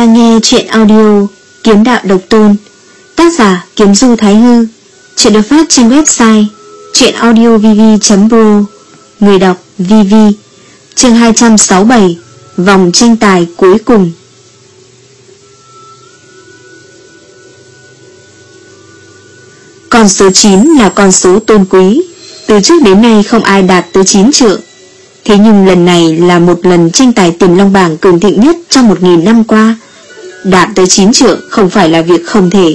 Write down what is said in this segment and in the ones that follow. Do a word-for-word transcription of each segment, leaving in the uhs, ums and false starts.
đang nghe truyện audio Kiếm Đạo Độc Tôn, tác giả Kiếm Du Thái Hư. Truyện được phát trên website truyệnaudiovv chấm pro, người đọc vê vê. Chương hai trăm sáu mươi bảy, vòng tranh tài cuối cùng. Con số chín là con số tôn quý, từ trước đến nay không ai đạt tới chín trượng. Thế nhưng lần này là một lần tranh tài Tiềm Long bảng cường thịnh nhất trong một nghìn năm qua. Đạt tới chín trượng không phải là việc không thể.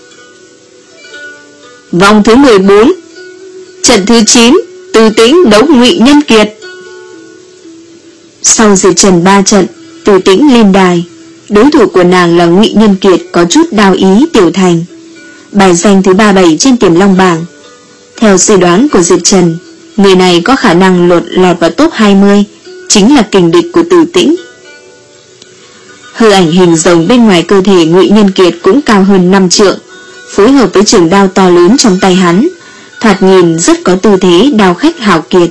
Vòng thứ mười bốn, trận thứ chín, Từ Tĩnh đấu Ngụy Nhân Kiệt. Sau Diệp Trần ba trận, Từ Tĩnh lên đài. Đối thủ của nàng là Ngụy Nhân Kiệt có chút đao ý tiểu thành, bài danh thứ ba mươi bảy trên Tiềm Long bảng. Theo suy đoán của Diệp Trần, người này có khả năng lọt lọt vào top hai mươi, chính là kình địch của Từ Tĩnh. Hư ảnh hình rồng bên ngoài cơ thể Ngụy Nhân Kiệt cũng cao hơn năm trượng, phối hợp với trường đao to lớn trong tay hắn, thoạt nhìn rất có tư thế đao khách hào kiệt.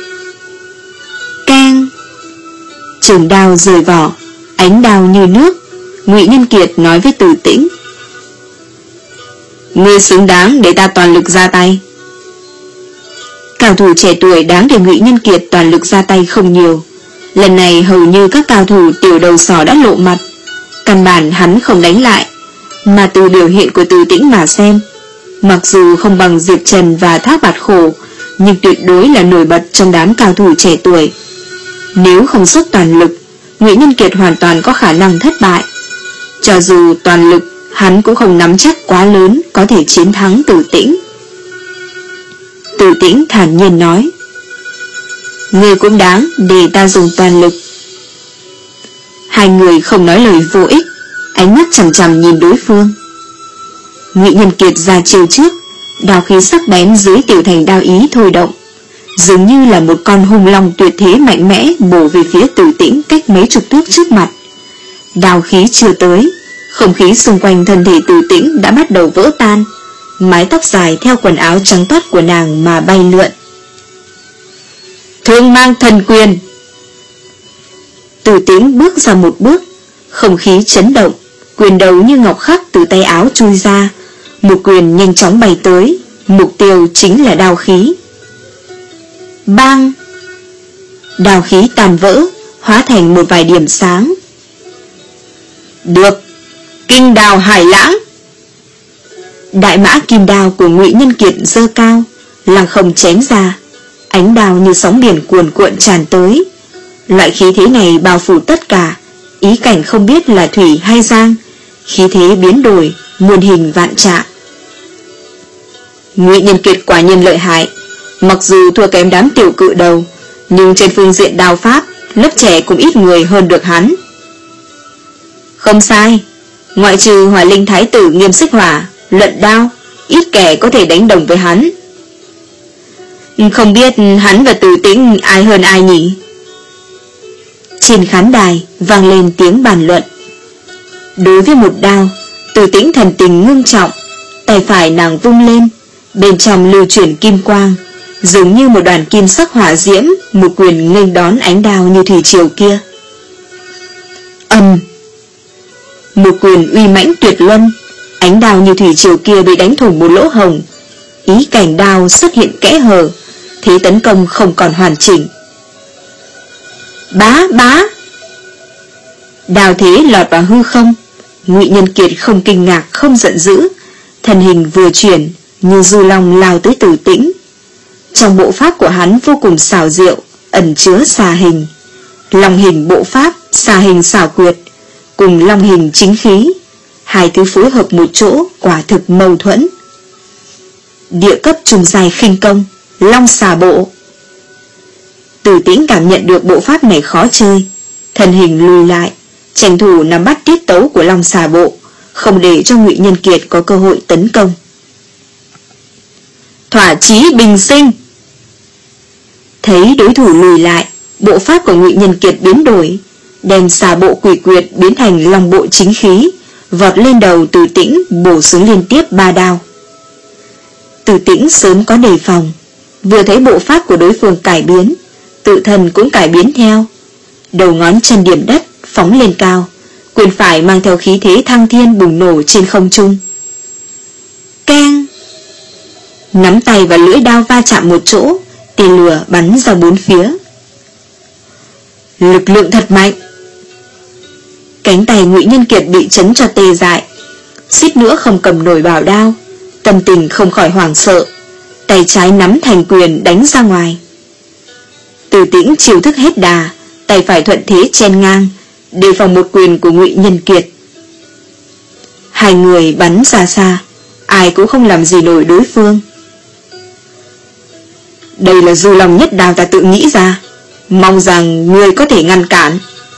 Keng! Trường đao rời vỏ, ánh đao như nước. Ngụy Nhân Kiệt nói với Từ Tĩnh: "Ngươi xứng đáng để ta toàn lực ra tay." Cao thủ trẻ tuổi đáng để Ngụy Nhân Kiệt toàn lực ra tay không nhiều. Lần này hầu như các cao thủ tiểu đầu sỏ đã lộ mặt, căn bản hắn không đánh lại. Mà từ biểu hiện của Từ Tĩnh mà xem, mặc dù không bằng Diệp Trần và Thác Bạt Khổ, nhưng tuyệt đối là nổi bật trong đám cao thủ trẻ tuổi. Nếu không xuất toàn lực, Ngụy Nhân Kiệt hoàn toàn có khả năng thất bại. Cho dù toàn lực, hắn cũng không nắm chắc quá lớn có thể chiến thắng Từ Tĩnh. Từ Tĩnh thản nhiên nói: "Ngươi cũng đáng để ta dùng toàn lực." Hai người không nói lời vô ích, ánh mắt chằm chằm nhìn đối phương. Ngụy Nhân Kiệt ra chiêu trước, đao khí sắc bén dưới tiểu thành đao ý thôi động, dường như là một con hung long tuyệt thế mạnh mẽ bổ về phía Từ Tĩnh cách mấy chục thước trước mặt. Đao khí chưa tới, không khí xung quanh thân thể Từ Tĩnh đã bắt đầu vỡ tan, mái tóc dài theo quần áo trắng toát của nàng mà bay lượn. Thương mang thần quyền! Từ Tĩnh bước ra một bước, không khí chấn động, quyền đầu như ngọc khắc từ tay áo chui ra, một quyền nhanh chóng bay tới, mục tiêu chính là đao khí. Bang! Đao khí tàn vỡ, hóa thành một vài điểm sáng. Được! Kinh đào hải lãng! Đại mã kim đao của Ngụy Nhân Kiệt giơ cao, lăng không chém ra, ánh đao như sóng biển cuồn cuộn tràn tới. Loại khí thế này bao phủ tất cả, ý cảnh không biết là thủy hay giang, khí thế biến đổi, muôn hình vạn trạng. Ngụy Nhân Kiệt quả nhiên lợi hại, mặc dù thua kém đám tiểu cự đầu, nhưng trên phương diện đao pháp, lớp trẻ cũng ít người hơn được hắn. Không sai, ngoại trừ Hỏa Linh Thái tử Nghiêm Xích Hỏa, luận đao, ít kẻ có thể đánh đồng với hắn. Không biết hắn và Từ Tĩnh ai hơn ai nhỉ? Trên khán đài vang lên tiếng bàn luận. Đối với một đao, Từ Tĩnh thần tình ngưng trọng, tay phải nàng vung lên, bên trong lưu chuyển kim quang, dường như một đoàn kim sắc hỏa diễm, một quyền nghênh đón ánh đao như thủy triều kia. Ầm! Một quyền uy mãnh tuyệt luân, ánh đao như thủy triều kia bị đánh thủng một lỗ hồng, ý cảnh đao xuất hiện kẽ hở, thế tấn công không còn hoàn chỉnh. Bá bá! Đao thế lọt vào hư không. Ngụy Nhân Kiệt không kinh ngạc không giận dữ, thân hình vừa chuyển như du long lao tới Từ Tĩnh. Trong bộ pháp của hắn vô cùng xảo diệu, ẩn chứa xà hình, long hình bộ pháp, xà hình xảo quyệt cùng long hình chính khí, hai thứ phối hợp một chỗ quả thực mâu thuẫn. Địa cấp trùng dài khinh công, long xà bộ. Từ Tĩnh cảm nhận được bộ pháp này khó chơi, thân hình lùi lại, tranh thủ nắm bắt tiết tấu của long xà bộ, không để cho Ngụy Nhân Kiệt có cơ hội tấn công. Thỏa chí bình sinh! Thấy đối thủ lùi lại, bộ pháp của Ngụy Nhân Kiệt biến đổi, đem xà bộ quỷ quyệt biến thành long bộ chính khí, vọt lên đầu Từ Tĩnh bổ xuống liên tiếp ba đao. Từ Tĩnh sớm có đề phòng, vừa thấy bộ pháp của đối phương cải biến, tự thân cũng cải biến theo. Đầu ngón chân điểm đất phóng lên cao, quyền phải mang theo khí thế thăng thiên bùng nổ trên không trung. Keng! Nắm tay và lưỡi đao va chạm một chỗ, tên lửa bắn ra bốn phía. Lực lượng thật mạnh. Cánh tay Ngụy Nhân Kiệt bị chấn cho tê dại, suýt nữa không cầm nổi bảo đao, tâm tình không khỏi hoảng sợ, tay trái nắm thành quyền đánh ra ngoài. Từ Tĩnh chiêu thức hết đà, tay phải thuận thế chen ngang, đề phòng một quyền của Ngụy Nhân Kiệt. Hai người bắn ra xa, ai cũng không làm gì nổi đối phương. Đây là Du Long Nhất Đao ta tự nghĩ ra, mong rằng ngươi có thể ngăn cản.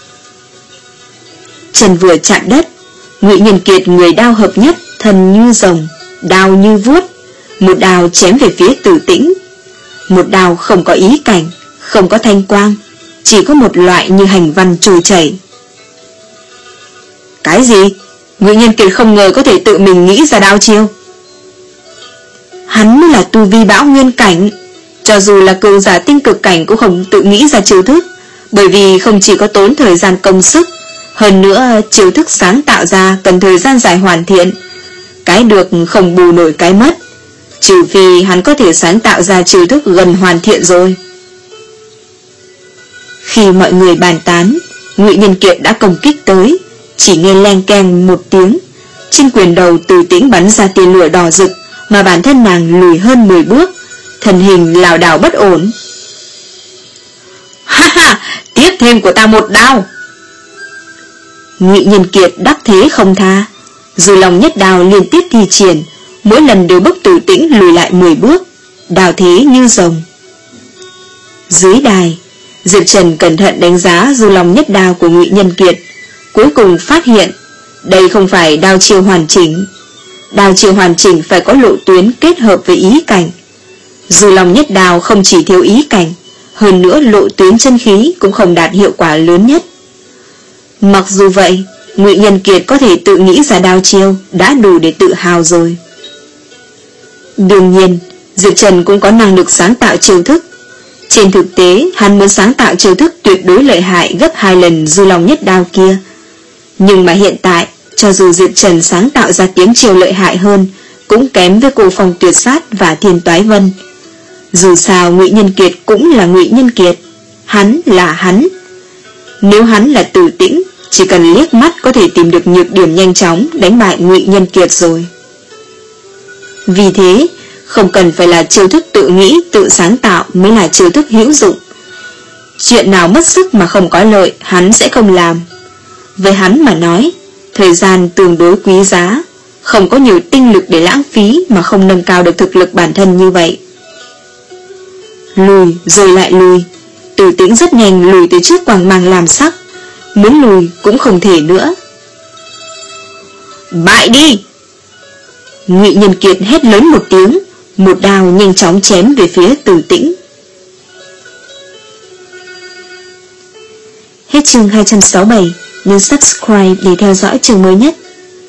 Chân vừa chạm đất, Ngụy Nhân Kiệt người đao hợp nhất, thân như rồng, đao như vuốt, một đao chém về phía Từ Tĩnh. Một đao không có ý cảnh, không có thanh quang, chỉ có một loại như hành văn trôi chảy. Cái gì? Ngụy Nhân Kiệt không ngờ có thể tự mình nghĩ ra đao chiêu. Hắn mới là tu vi bão nguyên cảnh, cho dù là cường giả tinh cực cảnh cũng không tự nghĩ ra chiêu thức, bởi vì không chỉ có tốn thời gian công sức, hơn nữa chiêu thức sáng tạo ra cần thời gian dài hoàn thiện. Cái được không bù nổi cái mất, trừ phi hắn có thể sáng tạo ra chiêu thức gần hoàn thiện rồi. Khi mọi người bàn tán, Ngụy Nhân Kiệt đã công kích tới, chỉ nghe leng keng một tiếng, trên quyền đầu Từ Tĩnh bắn ra tia lửa đỏ rực, mà bản thân nàng lùi hơn mười bước, thân hình lảo đảo bất ổn. Ha ha, tiếp thêm của ta một đao. Ngụy Nhân Kiệt đắc thế không tha, Du Long Nhất Đao liên tiếp thi triển, mỗi lần đều bức Từ Tĩnh lùi lại mười bước, đao thế như rồng. Dưới đài, Diệp Trần cẩn thận đánh giá Du Long Nhất Đao của Ngụy Nhân Kiệt, cuối cùng phát hiện đây không phải đao chiêu hoàn chỉnh. Đao chiêu hoàn chỉnh phải có lộ tuyến kết hợp với ý cảnh. Du Long Nhất Đao không chỉ thiếu ý cảnh, hơn nữa lộ tuyến chân khí cũng không đạt hiệu quả lớn nhất. Mặc dù vậy, Ngụy Nhân Kiệt có thể tự nghĩ ra đao chiêu đã đủ để tự hào rồi. Đương nhiên, Diệp Trần cũng có năng lực sáng tạo chiêu thức. Trên thực tế, hắn muốn sáng tạo chiêu thức tuyệt đối lợi hại gấp hai lần Du Long Nhất Đao kia. Nhưng mà hiện tại, cho dù Diệp Trần sáng tạo ra tiếng chiêu lợi hại hơn, cũng kém với Cô Phong Tuyệt Sát và Thiên Toái Vân. Dù sao Ngụy Nhân Kiệt cũng là Ngụy Nhân Kiệt, hắn là hắn. Nếu hắn là Từ Tĩnh, chỉ cần liếc mắt có thể tìm được nhược điểm nhanh chóng đánh bại Ngụy Nhân Kiệt rồi. Vì thế, không cần phải là chiêu thức tự nghĩ, tự sáng tạo mới là chiêu thức hữu dụng. Chuyện nào mất sức mà không có lợi, hắn sẽ không làm. Với hắn mà nói, thời gian tương đối quý giá, không có nhiều tinh lực để lãng phí mà không nâng cao được thực lực bản thân như vậy. Lùi rồi lại lùi, Từ Tĩnh rất nhanh lùi tới trước quang mang làm sắc, muốn lùi cũng không thể nữa. Bại đi! Ngụy Nhân Kiệt hét lớn một tiếng, một đao nhanh chóng chém về phía Từ Tĩnh. Hết chương hai trăm sáu mươi bảy, nhấn subscribe để theo dõi chương mới nhất.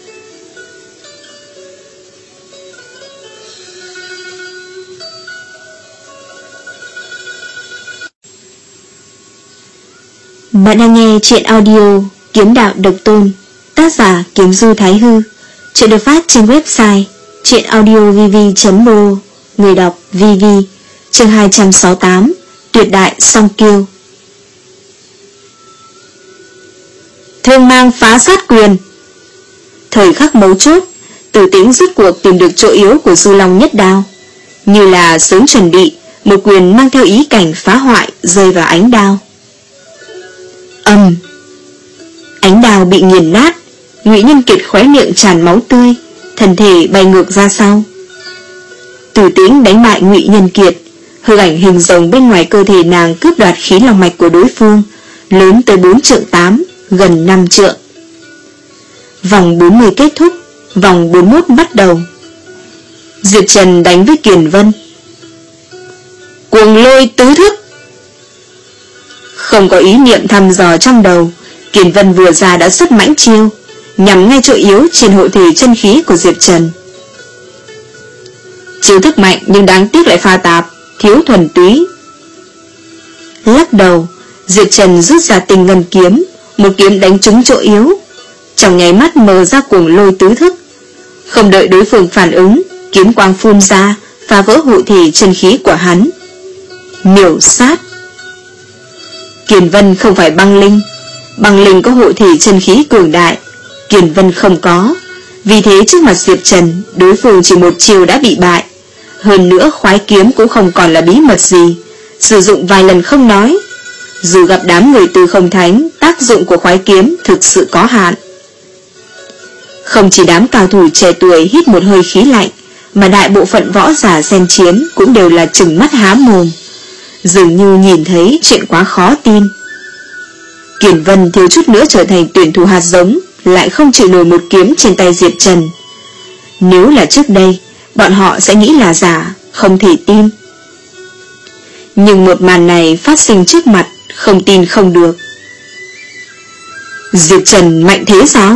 Bạn đang nghe truyện audio Kiếm Đạo Độc Tôn, tác giả Kiếm Du Thái Hư. Chuyện được phát trên website truyệnaudiovv chấm pro, người đọc vê vê. Chương hai trăm sáu mươi tám, Tuyệt Đại Song Kiêu. Thương mang phá sát quyền. Thời khắc mấu chốt, Từ Tĩnh rút cuộc tìm được chỗ yếu của Du Long Nhất Đao, như là sớm chuẩn bị, một quyền mang theo ý cảnh phá hoại rơi vào ánh đao. Ầm! Ánh đao bị nghiền nát, Ngụy Nhân Kiệt khóe miệng tràn máu tươi, thân thể bay ngược ra sau. Từ Tĩnh đánh bại Ngụy Nhân Kiệt, hư ảnh hình rồng bên ngoài cơ thể nàng cướp đoạt khí lòng mạch của đối phương, lớn tới bốn trượng tám, gần năm trượng. Vòng bốn mươi kết thúc, vòng bốn mươi mốt bắt đầu. Diệp Trần đánh với Kiền Vân. Cuồng lôi tứ thức. Không có ý niệm thăm dò trong đầu, Kiền Vân vừa ra đã xuất mãnh chiêu, nhằm ngay chỗ yếu trên hộ thể chân khí của Diệp Trần. Chiêu thức mạnh nhưng đáng tiếc lại pha tạp, thiếu thuần túy. Lắc đầu, Diệp Trần rút ra Tinh Ngân kiếm, một kiếm đánh trúng chỗ yếu. trong nháy mắt mở ra cuồng lôi tứ thức. Không đợi đối phương phản ứng, kiếm quang phun ra, phá vỡ hộ thể chân khí của hắn. Miểu sát. Kiền Vân không phải băng linh, băng linh có hộ thể chân khí cường đại, Kiền Vân không có. Vì thế trước mặt Diệp Trần, đối phương chỉ một chiều đã bị bại. Hơn nữa khoái kiếm cũng không còn là bí mật gì, sử dụng vài lần không nói. Dù gặp đám người từ không thánh, tác dụng của khoái kiếm thực sự có hạn. Không chỉ đám cao thủ trẻ tuổi hít một hơi khí lạnh, mà đại bộ phận võ giả xem chiến cũng đều là trừng mắt há mồm, dường như nhìn thấy chuyện quá khó tin. Kiền Vân thiếu chút nữa trở thành tuyển thủ hạt giống, lại không chịu nổi một kiếm trên tay Diệp Trần. Nếu là trước đây, bọn họ sẽ nghĩ là giả, không thể tin. Nhưng một màn này phát sinh trước mặt, không tin không được. Diệp Trần mạnh thế sao?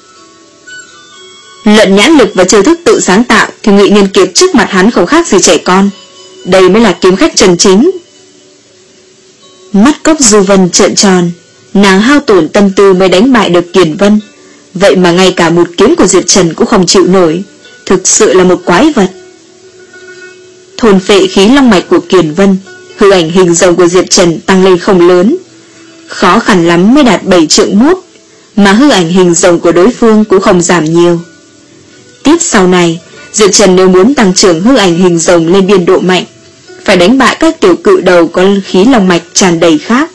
Luận nhãn lực và chiêu thức tự sáng tạo thì Ngụy Nhân Kiệt trước mặt hắn không khác gì trẻ con. Đây mới là kiếm khách chân chính. Mắt Cốc Du Vân trợn tròn, nàng hao tổn tâm tư mới đánh bại được Kiền Vân, vậy mà ngay cả một kiếm của Diệp Trần cũng không chịu nổi, thực sự là một quái vật. Thôn phệ khí long mạch của Kiền Vân, hư ảnh hình rồng của Diệp Trần tăng lên không lớn, khó khăn lắm mới đạt bảy trượng mốt, mà hư ảnh hình rồng của đối phương cũng không giảm nhiều. Tiếp sau này, Diệp Trần nếu muốn tăng trưởng hư ảnh hình rồng lên biên độ mạnh, phải đánh bại các tiểu cự đầu có khí long mạch tràn đầy khác.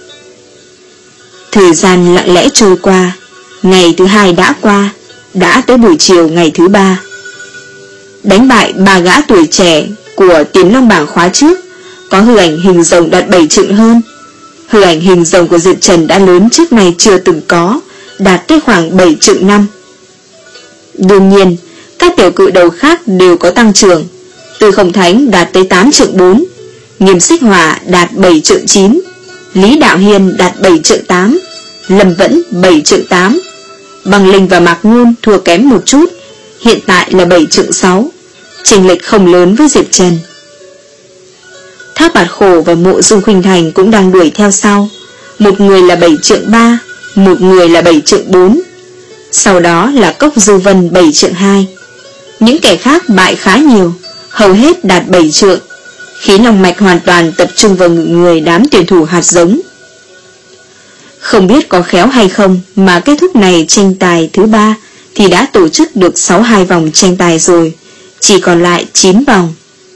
Thời gian lặng lẽ trôi qua, ngày thứ hai đã qua, đã tới buổi chiều ngày thứ ba. Đánh bại ba gã tuổi trẻ của Tiến Long bảng khóa trước, có hư ảnh hình rồng đạt bảy trượng hơn. Hư ảnh hình rồng của Diệp Trần đã lớn trước này chưa từng có, đạt tới khoảng bảy trượng năm. Đương nhiên, các tiểu cự đầu khác đều có tăng trưởng. Từ Không Thánh đạt tới tám trượng bốn, Nghiêm Xích Hỏa đạt bảy trượng chín, Lý Đạo Hiên đạt bảy trượng tám, Lâm Vẫn bảy trượng tám, Băng Linh và Mạc Ngôn thua kém một chút, hiện tại là bảy trượng sáu, chênh lệch không lớn với Diệp Trần. Thác Bạt Khổ và Mộ Dung Khuynh Thành cũng đang đuổi theo sau, một người là bảy trượng ba, một người là bảy trượng bốn, sau đó là Cốc Du Vân bảy trượng hai. Những kẻ khác bại khá nhiều, hầu hết đạt bảy trượng. Khí long mạch hoàn toàn tập trung vào người đám tuyển thủ hạt giống. Không biết có khéo hay không mà kết thúc này tranh tài thứ ba thì đã tổ chức được sáu hai vòng tranh tài rồi, chỉ còn lại chín vòng.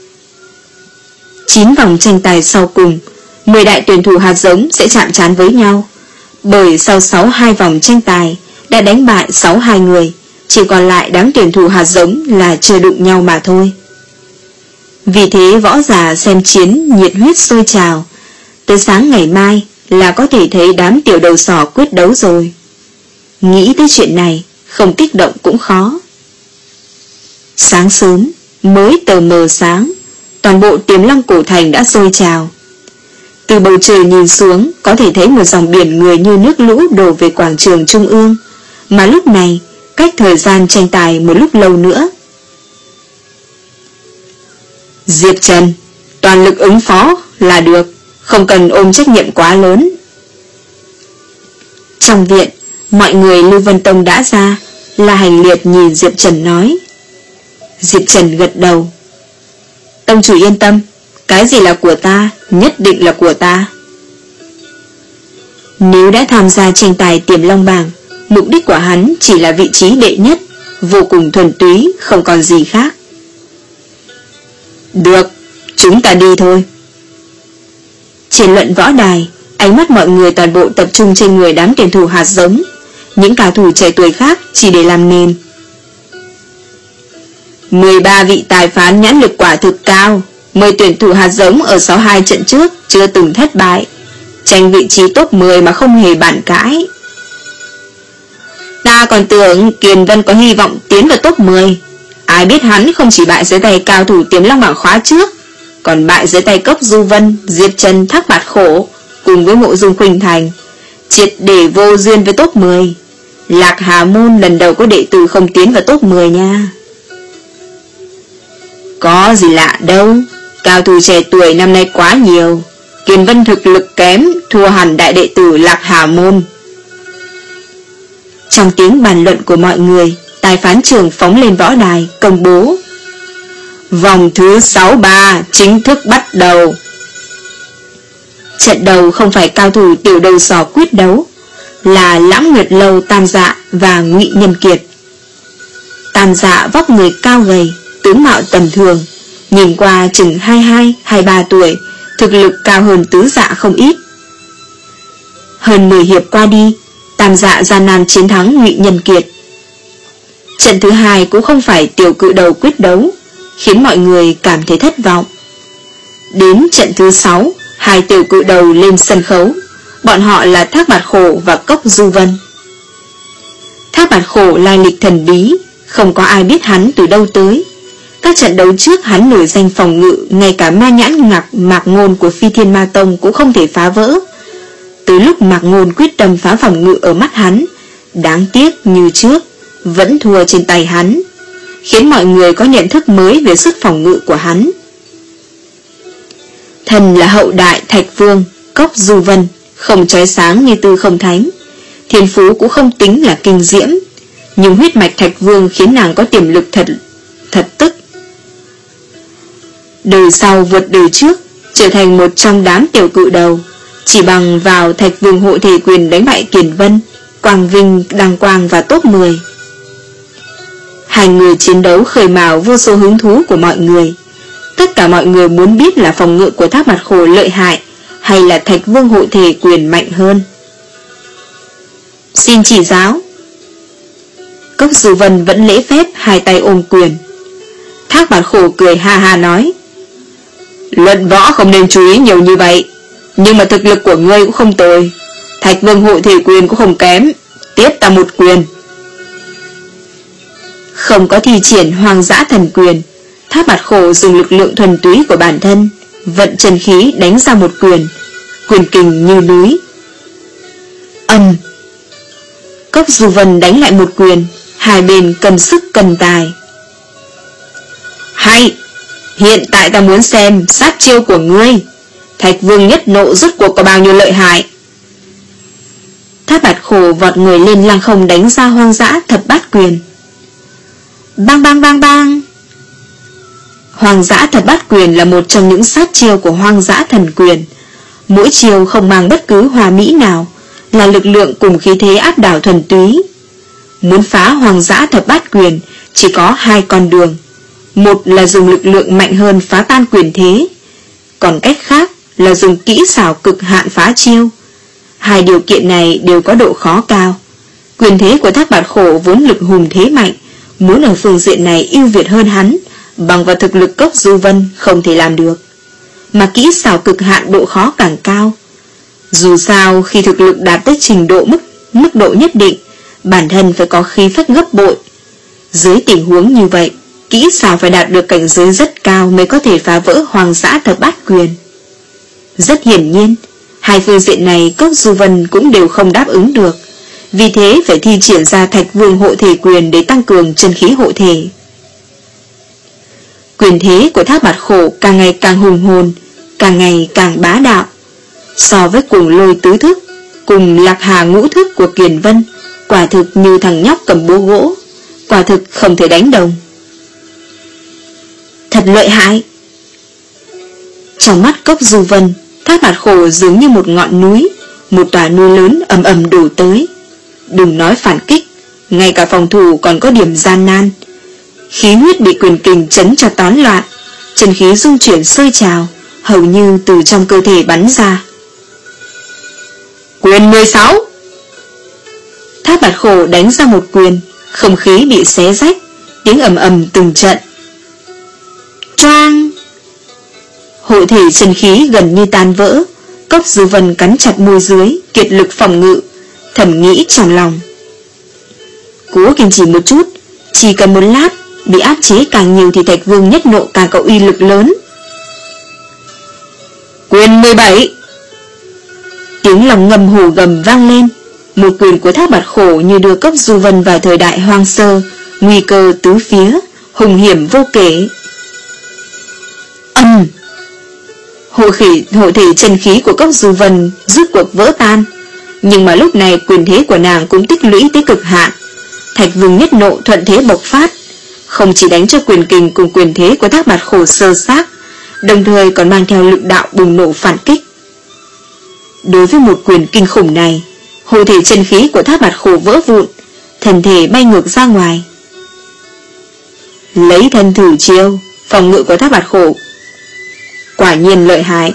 chín vòng tranh tài sau cùng, mười đại tuyển thủ hạt giống sẽ chạm trán với nhau, bởi sau sáu hai vòng tranh tài đã đánh bại sáu hai người, chỉ còn lại đám tuyển thủ hạt giống là chưa đụng nhau mà thôi. Vì thế võ giả xem chiến nhiệt huyết sôi trào, tới sáng ngày mai là có thể thấy đám tiểu đầu sỏ quyết đấu rồi. Nghĩ tới chuyện này, không kích động cũng khó. Sáng sớm, mới tờ mờ sáng, toàn bộ Tiềm Long cổ thành đã sôi trào. Từ bầu trời nhìn xuống, có thể thấy một dòng biển người như nước lũ đổ về quảng trường trung ương, mà lúc này, cách thời gian tranh tài một lúc lâu nữa. Diệp Trần, toàn lực ứng phó là được, không cần ôm trách nhiệm quá lớn. Trong viện, mọi người Lưu Vân Tông đã ra, La Hành Liệt nhìn Diệp Trần nói. Diệp Trần gật đầu. Tông chủ yên tâm, cái gì là của ta, nhất định là của ta. Nếu đã tham gia tranh tài Tiềm Long bảng, mục đích của hắn chỉ là vị trí đệ nhất, vô cùng thuần túy, không còn gì khác. Được, chúng ta đi thôi. Trên luận võ đài, ánh mắt mọi người toàn bộ tập trung trên người đám tuyển thủ hạt giống, những cao thủ trẻ tuổi khác chỉ để làm nền. mười ba vị tài phán nhãn lực quả thực cao, mười tuyển thủ hạt giống ở sáu hai trận trước chưa từng thất bại, tranh vị trí top mười mà không hề bàn cãi. Ta còn tưởng Kiền Vân có hy vọng tiến vào top mười, ai biết hắn không chỉ bại dưới tay cao thủ Tiềm Long bảng khóa trước, còn bại dưới tay Cốc Du Vân, Diệp Trần, Thác Bạt Khổ cùng với Mộ Dung Khuynh Thành, triệt để vô duyên với top mười. Lạc Hà Môn lần đầu có đệ tử không tiến vào top mười nha. Có gì lạ đâu, cao thủ trẻ tuổi năm nay quá nhiều, Kiền Vân thực lực kém, thua hẳn đại đệ tử Lạc Hà Môn. Trong tiếng bàn luận của mọi người, tài phán trưởng phóng lên võ đài công bố: vòng thứ sáu ba chính thức bắt đầu. Trận đầu không phải cao thủ tiểu đầu sỏ quyết đấu, là Lãng Nguyệt Lâu Tam Dạ và Ngụy Nhân Kiệt. Tam Dạ vóc người cao gầy, tướng mạo tầm thường, nhìn qua chừng hai mươi hai, hai mươi ba tuổi, thực lực cao hơn Tứ Dạ không ít. Hơn mười hiệp qua đi, Tam Dạ gian nan chiến thắng Ngụy Nhân Kiệt. Trận thứ hai cũng không phải tiểu cự đầu quyết đấu, khiến mọi người cảm thấy thất vọng. Đến trận thứ sáu, hai tiểu cự đầu lên sân khấu. Bọn họ là Thác Bạt Khổ và Cốc Du Vân. Thác Bạt Khổ lai lịch thần bí, không có ai biết hắn từ đâu tới. Các trận đấu trước hắn nổi danh phòng ngự, ngay cả ma nhãn ngạc Mạc Ngôn của Phi Thiên Ma Tông cũng không thể phá vỡ. Từ lúc Mạc Ngôn quyết tâm phá phòng ngự ở mắt hắn, đáng tiếc như trước vẫn thua trên tay hắn, khiến mọi người có nhận thức mới về sức phòng ngự của hắn. Thần là hậu đại Thạch Vương, Cốc Du Vân, không chói sáng như Tư Không Thánh, thiên phú cũng không tính là kinh diễm, nhưng huyết mạch Thạch Vương khiến nàng có tiềm lực thật thật tức. Đời sau vượt đời trước, trở thành một trong đám tiểu cự đầu, chỉ bằng vào Thạch Vương hộ thể quyền đánh bại Kiền Vân, Quang Vinh, Đăng Quang và top mười. Hai người chiến đấu khơi mào vô số hứng thú của mọi người. Tất cả mọi người muốn biết là phòng ngự của Thác Bạt Khổ lợi hại hay là Thạch Vương hộ thể quyền mạnh hơn. Xin chỉ giáo. Cốc Du Vân vẫn lễ phép hai tay ôm quyền. Thác Bạt Khổ cười ha ha nói: luận võ không nên chú ý nhiều như vậy, nhưng mà thực lực của ngươi cũng không tồi, Thạch Vương hộ thể quyền cũng không kém, tiếp ta một quyền. Không có thi triển Hoang Dã Thần Quyền, Thác Bạt Khổ dùng lực lượng thuần túy của bản thân, vận chân khí đánh ra một quyền, quyền kình như núi. Âm. Cốc Du Vân đánh lại một quyền, hai bên cầm sức cầm tài. Hay, hiện tại ta muốn xem sát chiêu của ngươi, Thạch Vương nhất nộ rốt cuộc có bao nhiêu lợi hại. Thác Bạt Khổ vọt người lên lăng không đánh ra Hoang Dã Thập Bát Quyền. Bang bang bang bang. Hoang Dã Thập Bát Quyền là một trong những sát chiêu của Hoang Dã Thần Quyền. Mỗi chiêu không mang bất cứ hòa mỹ nào, là lực lượng cùng khí thế áp đảo thuần túy. Muốn phá Hoang Dã Thập Bát Quyền chỉ có hai con đường. Một là dùng lực lượng mạnh hơn phá tan quyền thế, còn cách khác là dùng kỹ xảo cực hạn phá chiêu. Hai điều kiện này đều có độ khó cao. Quyền thế của Thác Bạt Khổ vốn lực hùng thế mạnh, muốn ở phương diện này ưu việt hơn hắn, bằng vào thực lực Cốc Du Vân không thể làm được. Mà kỹ xảo cực hạn độ khó càng cao. Dù sao khi thực lực đạt tới trình độ mức mức độ nhất định, bản thân phải có khí phách gấp bội. Dưới tình huống như vậy, kỹ xảo phải đạt được cảnh giới rất cao mới có thể phá vỡ Hoang Dã Thập Bát Quyền. Rất hiển nhiên, hai phương diện này Cốc Du Vân cũng đều không đáp ứng được, vì thế phải thi triển ra Thạch Vương hộ thể quyền để tăng cường chân khí hộ thể. Quyền thế của Thác Bạt Khổ càng ngày càng hùng hồn, càng ngày càng bá đạo. So với Cuồng Lôi tứ thức, cùng Lạc Hà ngũ thức của Kiền Vân, quả thực như thằng nhóc cầm búa gỗ, quả thực không thể đánh đồng. Thật lợi hại. Trong mắt Cốc Du Vân, Thác Bạt Khổ dường như một ngọn núi, một tòa núi lớn ầm ầm đổ tới. Đừng nói phản kích, ngay cả phòng thủ còn có điểm gian nan. Khí huyết bị quyền kình chấn cho tán loạn, chân khí dung chuyển sôi trào, hầu như từ trong cơ thể bắn ra. Quyền mười sáu. Thác Bạt Khổ đánh ra một quyền, không khí bị xé rách, tiếng ầm ầm từng trận. Choang. Hộ thể chân khí gần như tan vỡ. Cốc Du Vân cắn chặt môi dưới, kiệt lực phòng ngự, thầm nghĩ trong lòng: cố kiên trì một chút, chỉ cần một lát, bị áp chế càng nhiều thì Thạch Vương nhất nộ càng có uy lực lớn. Quyền mười bảy. Tiếng lòng ngầm hổ gầm vang lên. Một quyền của Thác Bạt Khổ như đưa Cốc Du Vân vào thời đại hoang sơ, nguy cơ tứ phía, hùng hiểm vô kể. Âm. Hộ khí, hộ thể chân khí của Cốc Du Vân rút cuộc vỡ tan, Nhưng mà lúc này quyền thế của nàng cũng tích lũy tới cực hạn. Thạch Vương Nhất Nộ thuận thế bộc phát, không chỉ đánh cho quyền kình cùng quyền thế của Thác Bạt Khổ sơ xác, đồng thời còn mang theo lực đạo bùng nổ phản kích. Đối với một quyền kinh khủng này, hộ thể chân khí của Thác Bạt Khổ vỡ vụn, thân thể bay ngược ra ngoài. Lấy thân thử chiêu, phòng ngự của Thác Bạt Khổ quả nhiên lợi hại.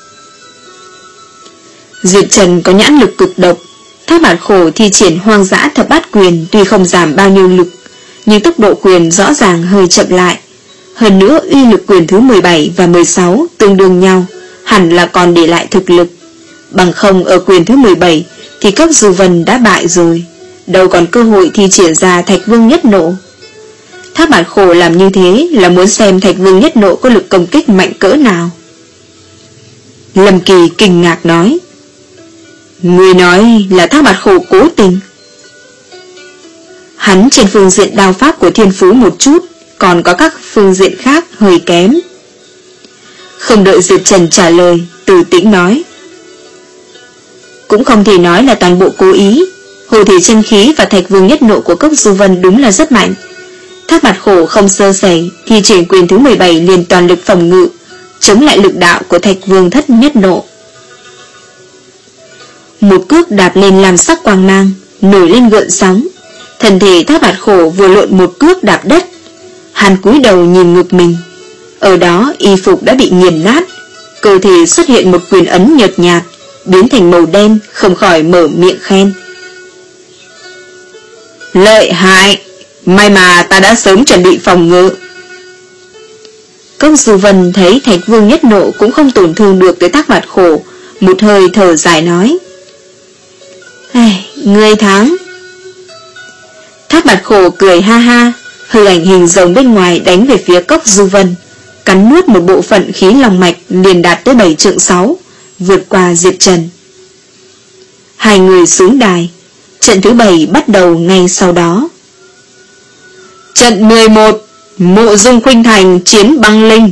Diệp Trần có nhãn lực cực độc. Thác Bạt Khổ thi triển hoang dã thập bát quyền tuy không giảm bao nhiêu lực, nhưng tốc độ quyền rõ ràng hơi chậm lại. Hơn nữa uy lực quyền thứ mười bảy và mười sáu tương đương nhau, hẳn là còn để lại thực lực. Bằng không ở quyền thứ mười bảy thì Cốc Du Vân đã bại rồi, đâu còn cơ hội thi triển ra Thạch Vương Nhất Nộ. Thác Bạt Khổ làm như thế là muốn xem Thạch Vương Nhất Nộ có lực công kích mạnh cỡ nào. Lâm Kỳ kinh ngạc nói: Người nói là Thác Bạt Khổ cố tình. Hắn trên phương diện đao pháp của thiên phú một chút, còn có các phương diện khác hơi kém. Không đợi Diệp Trần trả lời, Từ Tĩnh nói: Cũng không thể nói là toàn bộ cố ý. Hồ thể chân khí và Thạch Vương Nhất Nộ của Cốc Du Vân đúng là rất mạnh. Thác Bạt Khổ không sơ sẩy thì triển quyền thứ mười bảy liền toàn lực phòng ngự, chống lại lực đạo của Thạch Vương Thất Nhất Nộ. Một cước đạp lên làm sắc quang mang, nổi lên gợn sóng. Thân thể Thác Bạt Khổ vừa lộn một cước đạp đất. Hắn cúi đầu nhìn ngực mình, ở đó y phục đã bị nghiền nát, cơ thể xuất hiện một quyền ấn nhợt nhạt, biến thành màu đen, không khỏi mở miệng khen: Lợi hại, may mà ta đã sớm chuẩn bị phòng ngự. Cốc Du Vân thấy Thạch Vương Nhất Nộ cũng không tổn thương được tới Thác Bạt Khổ, một hơi thở dài nói: Ngươi thắng. Thác Bạt Khổ cười ha ha, hư ảnh hình rồng bên ngoài đánh về phía Cốc Du Vân, cắn nuốt một bộ phận khí lòng mạch liền đạt tới bảy trượng sáu, vượt qua Diệp Trần. Hai người xuống đài, trận thứ bảy bắt đầu ngay sau đó. Trận mười một, Mộ Dung Khuynh Thành chiến Băng Linh.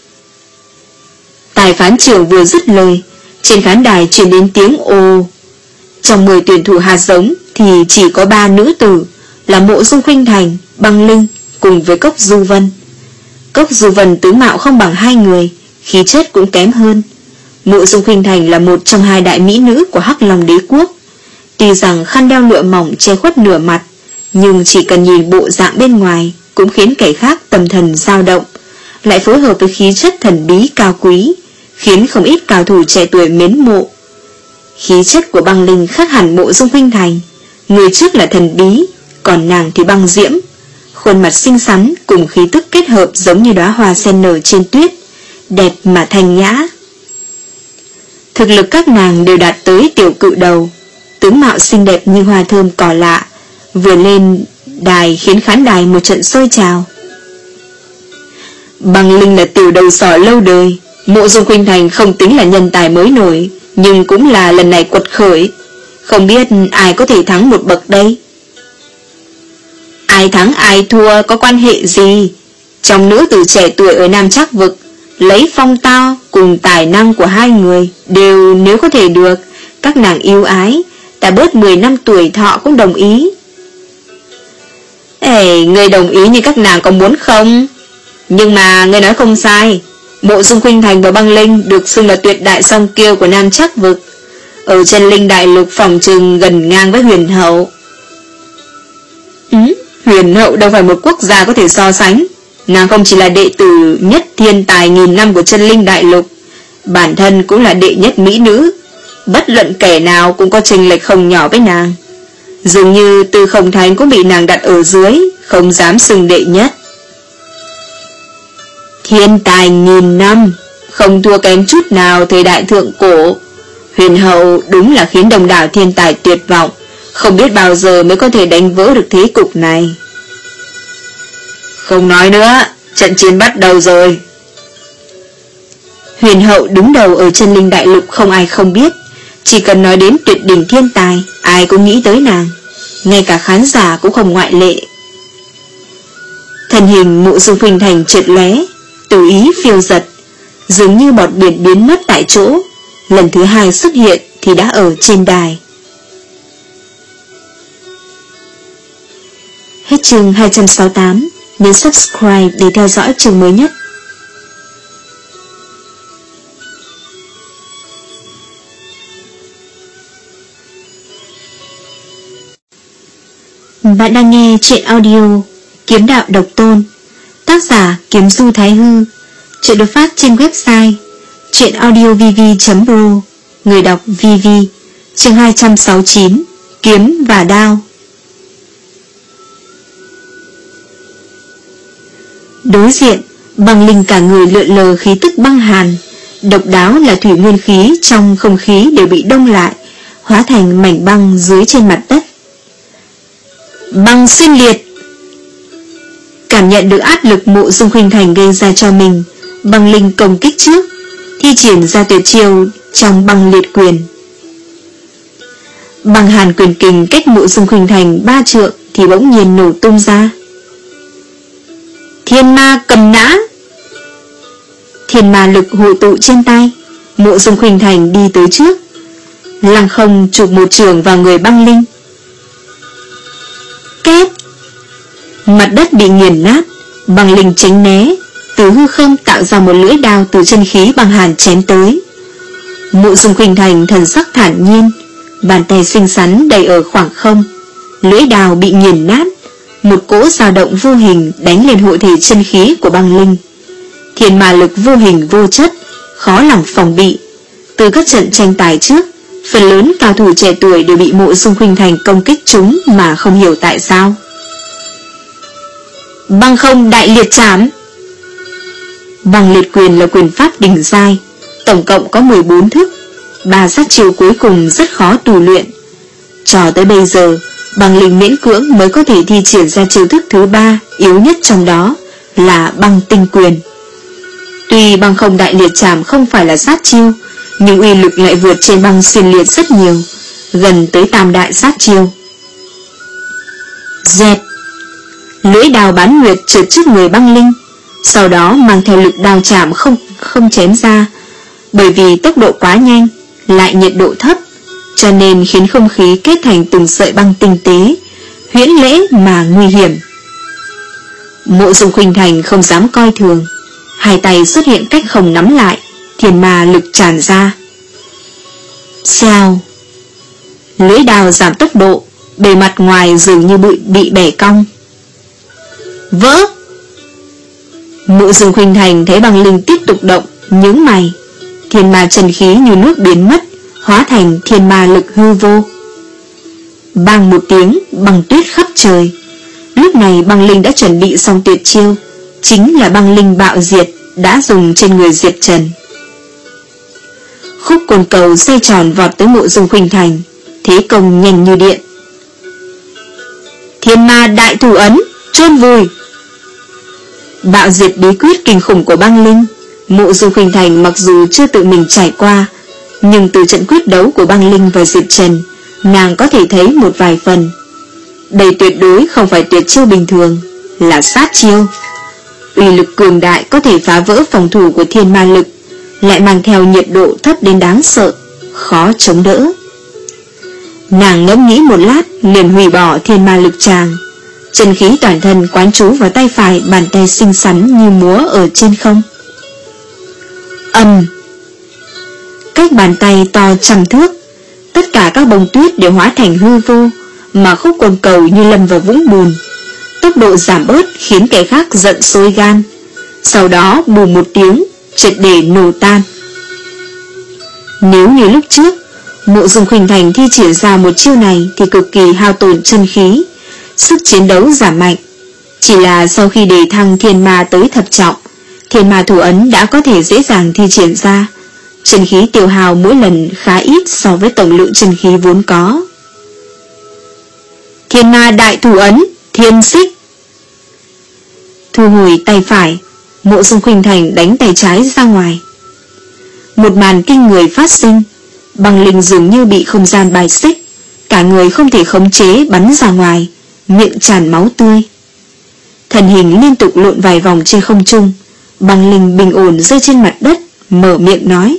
Tài phán trưởng vừa dứt lời, trên khán đài truyền đến tiếng ồ. Trong mười tuyển thủ hạt giống thì chỉ có ba nữ tử là Mộ Dung Khuynh Thành, Băng Linh cùng với Cốc Du Vân. Cốc Du Vân tướng mạo không bằng hai người, khí chất cũng kém hơn. Mộ Dung Khuynh Thành là một trong hai đại mỹ nữ của Hắc Long Đế Quốc. Tuy rằng khăn đeo lụa mỏng che khuất nửa mặt, nhưng chỉ cần nhìn bộ dạng bên ngoài cũng khiến kẻ khác tâm thần dao động, lại phối hợp với khí chất thần bí cao quý, khiến không ít cao thủ trẻ tuổi mến mộ. Khí chất của Băng Linh khác hẳn Mộ Dung Khuynh Thành, người trước là thần bí, còn nàng thì băng diễm, khuôn mặt xinh xắn cùng khí tức kết hợp giống như đóa hoa sen nở trên tuyết, đẹp mà thanh nhã. Thực lực các nàng đều đạt tới tiểu cự đầu, tướng mạo xinh đẹp như hoa thơm cỏ lạ, vừa lên đài khiến khán đài một trận sôi trào. Băng Linh là tiểu đầu sỏ lâu đời, Mộ Dung Khuynh Thành không tính là nhân tài mới nổi, nhưng cũng là lần này quật khởi, không biết ai có thể thắng một bậc đây. Ai thắng ai thua có quan hệ gì? Trong nữ tử trẻ tuổi ở Nam Trác Vực, lấy phong tao cùng tài năng của hai người đều nếu có thể được các nàng yêu ái, ta bớt mười năm tuổi thọ cũng đồng ý. Ê, người đồng ý như các nàng có muốn không? Nhưng mà người nói không sai, Mộ Dung Khuynh Thành và Băng Linh được xưng là tuyệt đại song kiêu của Nam Trác Vực, ở Chân Linh Đại Lục phòng trừng gần ngang với Huyền Hậu. Ừ, Huyền Hậu đâu phải một quốc gia có thể so sánh, nàng không chỉ là đệ tử nhất thiên tài nghìn năm của Chân Linh Đại Lục, bản thân cũng là đệ nhất mỹ nữ, bất luận kẻ nào cũng có chênh lệch không nhỏ với nàng. Dường như Tư Không Thành cũng bị nàng đặt ở dưới, không dám xưng đệ nhất. Thiên tài nghìn năm, không thua kém chút nào thời đại thượng cổ. Huyền Hậu đúng là khiến đồng đảo thiên tài tuyệt vọng, không biết bao giờ mới có thể đánh vỡ được thế cục này. Không nói nữa, trận chiến bắt đầu rồi. Huyền Hậu đứng đầu ở Chân Linh Đại Lục không ai không biết, chỉ cần nói đến tuyệt đỉnh thiên tài, ai cũng nghĩ tới nàng, ngay cả khán giả cũng không ngoại lệ. Thân hình Mộ Dung Khuynh Thành chợt lóe, tự ý phiêu giật, dường như bọt biển biến mất tại chỗ, lần thứ hai xuất hiện thì đã ở trên đài. Hết chương hai trăm sáu mươi tám. Nhấn subscribe để theo dõi chương mới nhất. Bạn đang nghe truyện audio Kiếm Đạo Độc Tôn, tác giả Kiếm Du Thái Hư. Truyện được phát trên website truyệnaudiovv chấm pro. Người đọc vê vê. Chương hai trăm sáu mươi chín. Kiếm và đao. Đối diện, băng linh cả người lượn lờ khí tức băng hàn. Độc đáo là thủy nguyên khí trong không khí đều bị đông lại, hóa thành mảnh băng dưới trên mặt đất. Băng xuyên liệt. Cảm nhận được áp lực Mộ Dung Khuynh Thành gây ra cho mình, băng linh công kích trước, thi triển ra tuyệt chiêu trong băng liệt quyền. Băng hàn quyền kình cách Mộ Dung Khuynh Thành ba trượng thì bỗng nhiên nổ tung ra. Thiên ma cầm nã. Thiên ma lực hội tụ trên tay, Mộ Dung Khuynh Thành đi tới trước, lăng không chụp một trường vào người băng linh. Két. Mặt đất bị nghiền nát, băng linh tránh né, từ hư không tạo ra một lưỡi đao từ chân khí băng hàn chém tới. Mộ Dung Khuynh Thành thần sắc thản nhiên, bàn tay xinh xắn đầy ở khoảng không, lưỡi đao bị nghiền nát, một cỗ dao động vô hình đánh lên hộ thể chân khí của băng linh. Thiên ma lực vô hình vô chất, khó lòng phòng bị. Từ các trận tranh tài trước, phần lớn cao thủ trẻ tuổi đều bị Mộ Dung Khuynh Thành công kích chúng mà không hiểu tại sao. Băng không đại liệt trảm. Băng liệt quyền là quyền pháp đỉnh giai, tổng cộng có mười bốn thức, ba sát chiêu cuối cùng rất khó tu luyện. Cho tới bây giờ, băng linh miễn cưỡng mới có thể thi triển ra chiêu thức thứ ba, yếu nhất trong đó là băng tinh quyền. Tuy băng không đại liệt trảm không phải là sát chiêu, nhưng uy lực lại vượt trên băng xuyên liệt rất nhiều, gần tới tam đại sát chiêu. Dẹt. Lưỡi đao bán nguyệt trượt trước người băng linh, sau đó mang theo lực đao chạm không không chém ra. Bởi vì tốc độ quá nhanh, lại nhiệt độ thấp, cho nên khiến không khí kết thành từng sợi băng tinh tế, huyễn lễ mà nguy hiểm. Mộ Dung Khuynh Thành không dám coi thường, hai tay xuất hiện cách không nắm lại, thiên ma lực tràn ra. Xèo. Lưỡi đao giảm tốc độ, bề mặt ngoài dường như bị, bị bẻ cong. Vỡ. Mộ Dung Khuynh Thành thấy băng linh tiếp tục động, nhướng mày. Thiên ma chân khí như nước biến mất, hóa thành thiên ma lực hư vô. Bang một tiếng, băng tuyết khắp trời. Lúc này băng linh đã chuẩn bị xong tuyệt chiêu, chính là băng linh bạo diệt đã dùng trên người Diệt Trần. Khúc côn cầu xoay tròn vọt tới Mộ Dung Khuynh Thành, thế công nhanh như điện. Thiên ma đại thủ ấn, chôn vùi. Bạo diệt bí quyết kinh khủng của băng linh, Mộ Dung Khuynh Thành mặc dù chưa tự mình trải qua, nhưng từ trận quyết đấu của băng linh và Diệt Trần, nàng có thể thấy một vài phần. Đây tuyệt đối không phải tuyệt chiêu bình thường, là sát chiêu. Uy lực cường đại có thể phá vỡ phòng thủ của thiên ma lực, lại mang theo nhiệt độ thấp đến đáng sợ, khó chống đỡ. Nàng ngẫm nghĩ một lát, liền hủy bỏ thiên ma lực tràng, chân khí toàn thân quán trú vào tay phải, bàn tay xinh xắn như múa ở trên không. Ầm. Cách bàn tay to trăm thước, tất cả các bông tuyết đều hóa thành hư vô, mà khúc côn cầu như lâm vào vũng bùn. Tốc độ giảm bớt khiến kẻ khác giận sôi gan, sau đó bù một tiếng, triệt để nổ tan. Nếu như lúc trước, Mộ Dung Khuynh Thành thi triển ra một chiêu này thì cực kỳ hao tổn chân khí, sức chiến đấu giảm mạnh. Chỉ là sau khi đề thăng thiên ma tới thập trọng, thiên ma thủ ấn đã có thể dễ dàng thi triển ra, chân khí tiêu hao mỗi lần khá ít so với tổng lượng chân khí vốn có. Thiên ma đại thủ ấn, thiên xích. Thu hồi tay phải, Mộ Dung Khuynh Thành đánh tay trái ra ngoài. Một màn kinh người phát sinh, băng linh dường như bị không gian bài xích, cả người không thể khống chế bắn ra ngoài, miệng tràn máu tươi. Thân hình liên tục lộn vài vòng trên không trung, băng linh bình ổn rơi trên mặt đất, mở miệng nói: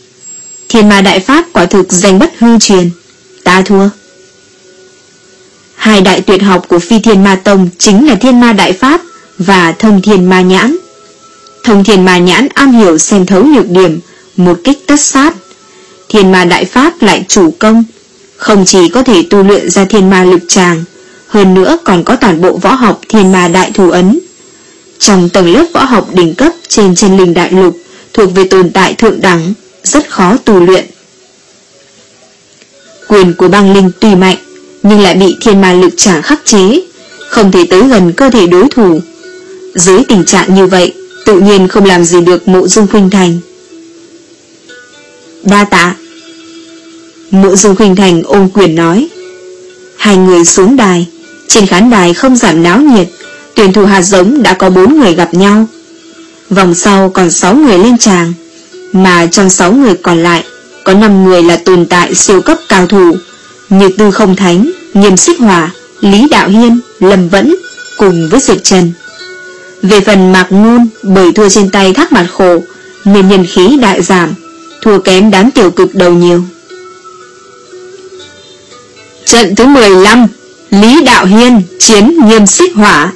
Thiên ma đại pháp quả thực danh bất hư truyền, ta thua. Hai đại tuyệt học của Phi Thiên Ma Tông chính là Thiên Ma Đại Pháp và Thông Thiên Ma Nhãn. Thông Thiên Ma Nhãn am hiểu xem thấu nhược điểm, một kích tất sát. Thiên Ma Đại Pháp lại chủ công, không chỉ có thể tu luyện ra thiên ma lực tràng, hơn nữa còn có toàn bộ võ học Thiên Ma Đại Thủ Ấn. Trong tầng lớp võ học đỉnh cấp trên Chân Linh Đại Lục, thuộc về tồn tại thượng đẳng, rất khó tu luyện. Quyền của băng linh tuy mạnh, nhưng lại bị thiên ma lực tràng khắc chế, không thể tới gần cơ thể đối thủ. Dưới tình trạng như vậy, tự nhiên không làm gì được Mộ Dung Khuynh Thành. Đa tạ. Mộ Dung Khuynh Thành ôm quyền nói. Hai người xuống đài. Trên khán đài không giảm náo nhiệt, tuyển thủ hạt giống đã có bốn người gặp nhau. Vòng sau còn sáu người lên tràng, mà trong sáu người còn lại có năm người là tồn tại siêu cấp cao thủ, như Tư Không Thánh, Nghiêm Xích Hỏa, Lý Đạo Hiên, Lâm Vẫn cùng với Diệp Trần. Về phần Mạc Ngôn, bởi thua trên tay Thác Bạt Khổ nên nhân khí đại giảm, thua kém đám tiểu cực đầu nhiều. Trận thứ mười lăm, Lý Đạo Hiên chiến Nghiêm Xích Hỏa.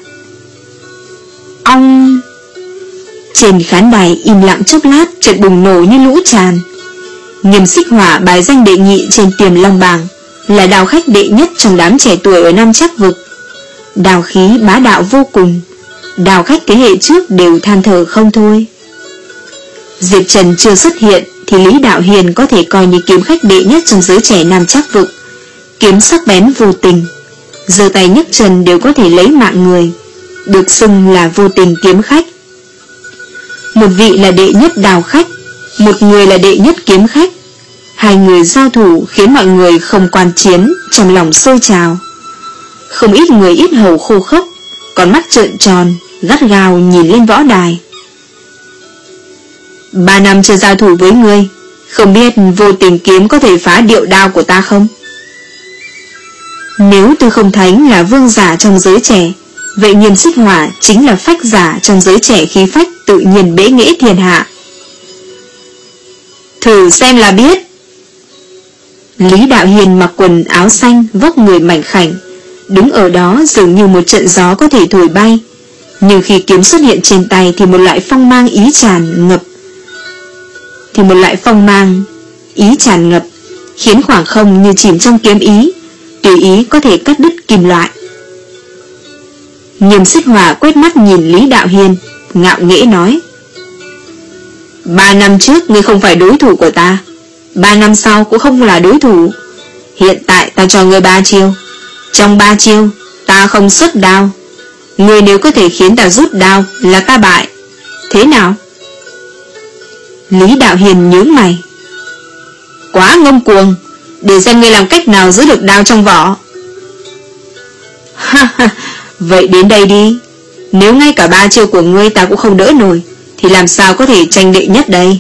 Ong! Trên khán đài im lặng chốc lát, chợt bùng nổ như lũ tràn. Nghiêm Xích Hỏa bài danh đệ nhị trên Tiềm Long bảng, là đào khách đệ nhất trong đám trẻ tuổi ở Nam Trắc Vực. Đào khí bá đạo vô cùng, đào khách thế hệ trước đều than thở không thôi. Diệp Trần chưa xuất hiện thì Lý Đạo Hiên có thể coi như kiếm khách đệ nhất trong giới trẻ Nam Trắc Vực. Kiếm sắc bén vô tình, giơ tay nhấc chân đều có thể lấy mạng người, được xưng là vô tình kiếm khách. Một vị là đệ nhất đào khách, một người là đệ nhất kiếm khách. Hai người giao thủ khiến mọi người không quan chiến, trong lòng sôi trào. Không ít người ít hầu khô khốc, còn mắt trợn tròn, gắt gao nhìn lên võ đài. Ba năm chưa giao thủ với ngươi, không biết vô tình kiếm có thể phá điệu đao của ta không? Nếu Tư Không Thánh là vương giả trong giới trẻ, vậy Nghiêm Xích Hỏa chính là phách giả trong giới trẻ khí phách tự nhiên bế nghệ thiên hạ. Thử xem là biết. Lý Đạo Hiên mặc quần áo xanh, vóc người mảnh khảnh, đứng ở đó dường như một trận gió có thể thổi bay, nhưng khi kiếm xuất hiện trên tay thì một loại phong mang ý tràn ngập, thì một loại phong mang ý tràn ngập, khiến khoảng không như chìm trong kiếm ý, tùy ý có thể cắt đứt kim loại. Nghiêm Xích Hỏa quét mắt nhìn Lý Đạo Hiên, ngạo nghễ nói: Ba năm trước ngươi không phải đối thủ của ta, ba năm sau cũng không là đối thủ. Hiện tại ta cho ngươi ba chiêu, trong ba chiêu ta không xuất đao, ngươi nếu có thể khiến ta rút đao là ta bại, thế nào? Lý Đạo Hiên nhướng mày: Quá ngông cuồng, để xem ngươi làm cách nào giữ được đao trong vỏ. Ha ha, vậy đến đây đi. Nếu ngay cả ba chiêu của ngươi ta cũng không đỡ nổi, thì làm sao có thể tranh đệ nhất đây?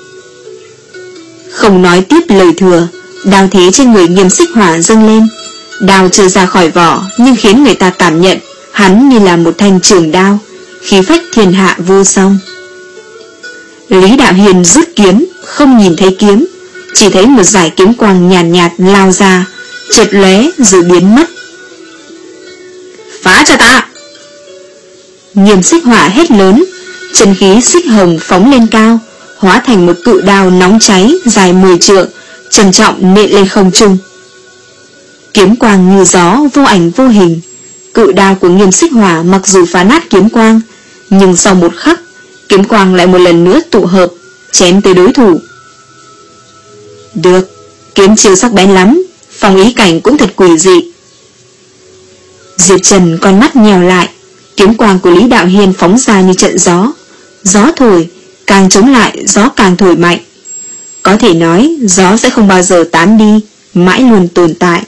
Không nói tiếp lời thừa, đao thế trên người Nghiêm Xích Hỏa dâng lên. Đao chưa ra khỏi vỏ, nhưng khiến người ta cảm nhận hắn như là một thanh trường đao, khí phách thiên hạ vô song. Lý Đạo Hiên rút kiếm, không nhìn thấy kiếm, chỉ thấy một dải kiếm quang nhàn nhạt, nhạt lao ra, chợt lóe rồi biến mất. Phá cho ta! Nghiêm Xích Hỏa hét lớn, chân khí xích hồng phóng lên cao, hóa thành một cự đao nóng cháy dài mười trượng, trầm trọng nện lên không trung. Kiếm quang như gió, vô ảnh vô hình. Cự đao của Nghiêm Xích Hỏa mặc dù phá nát kiếm quang, nhưng sau một khắc, kiếm quang lại một lần nữa tụ hợp, chém tới đối thủ. Được, kiếm chiêu sắc bén lắm, phong ý cảnh cũng thật quỷ dị. Diệp Trần con mắt nhèo lại, kiếm quang của Lý Đạo Hiên phóng ra như trận gió. Gió thổi, càng chống lại gió càng thổi mạnh. Có thể nói gió sẽ không bao giờ tán đi, mãi luôn tồn tại.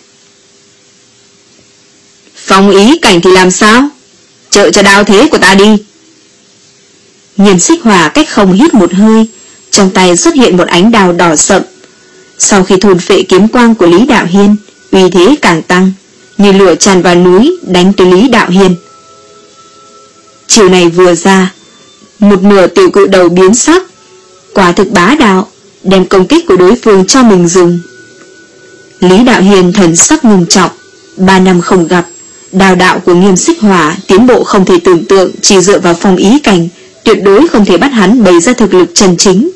Phong ý cảnh thì làm sao? Trợ cho đao thế của ta đi. Nghiêm Xích Hỏa cách không hít một hơi, trong tay xuất hiện một ánh đao đỏ sậm. Sau khi thôn phệ kiếm quang của Lý Đạo Hiên, uy thế càng tăng, như lửa tràn vào núi đánh tới Lý Đạo Hiên. Chiều này vừa ra, một nửa tiểu cự đầu biến sắc, quả thực bá đạo, đem công kích của đối phương cho mình dùng. Lý Đạo Hiên thần sắc ngưng trọng, Ba năm không gặp, đào đạo của Nghiêm Xích Hỏa tiến bộ không thể tưởng tượng. Chỉ dựa vào phong ý cảnh, tuyệt đối không thể bắt hắn bày ra thực lực chân chính.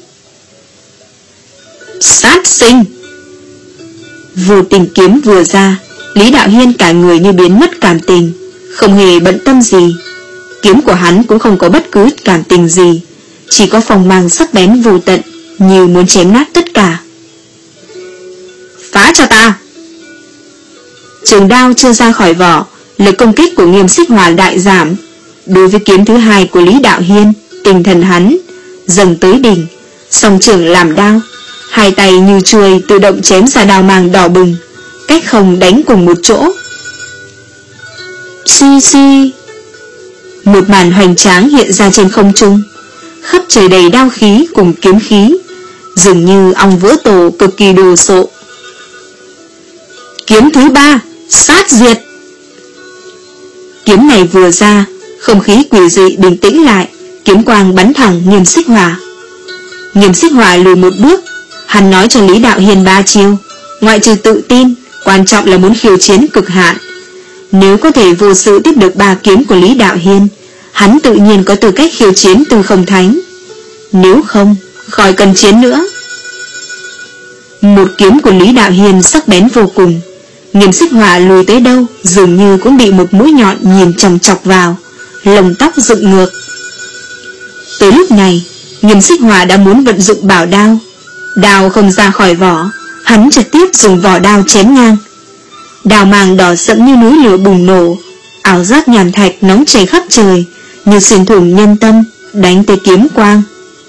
Sát sinh! Vô tình kiếm vừa ra, Lý Đạo Hiên cả người như biến mất cảm tình, không hề bận tâm gì. Kiếm của hắn cũng không có bất cứ cảm tình gì, chỉ có phong mang sắc bén vô tận, như muốn chém nát tất cả. Phá cho ta! Trường đao chưa ra khỏi vỏ, lực công kích của Nghiêm Xích Hỏa đại giảm. Đối với kiếm thứ hai của Lý Đạo Hiên, tinh thần hắn dâng tới đỉnh, song trường làm đao, hai tay như chuôi tự động chém ra đao mang đỏ bừng, cách không đánh cùng một chỗ. Xi xi, một màn hoành tráng hiện ra trên không trung, khắp trời đầy đao khí cùng kiếm khí, dường như ong vỡ tổ, cực kỳ đồ sộ. Kiếm thứ ba, sát diệt. Kiếm này vừa ra, không khí quỷ dị bình tĩnh lại, kiếm quang bắn thẳng Nghiêm Xích Hỏa. Nghiêm Xích Hỏa lùi một bước. Hắn nói cho Lý Đạo Hiên ba chiêu, ngoại trừ tự tin, quan trọng là muốn khiêu chiến cực hạn. Nếu có thể vô sự tiếp được ba kiếm của Lý Đạo Hiên, hắn tự nhiên có tư cách khiêu chiến Tư Không Thánh. Nếu không, khỏi cần chiến nữa. Một kiếm của Lý Đạo Hiên sắc bén vô cùng. Nghiêm Xích Hỏa lùi tới đâu, dường như cũng bị một mũi nhọn nhìn chòng chọc vào, lông tóc dựng ngược. Tới lúc này, Nghiêm Xích Hỏa đã muốn vận dụng bảo đao. Đao không ra khỏi vỏ, hắn trực tiếp dùng vỏ đao chém ngang. Đao màng đỏ sẫm như núi lửa bùng nổ, ảo giác nhàm thạch nóng chảy khắp trời, như xuyên thủng nhân tâm, đánh tới kiếm quang.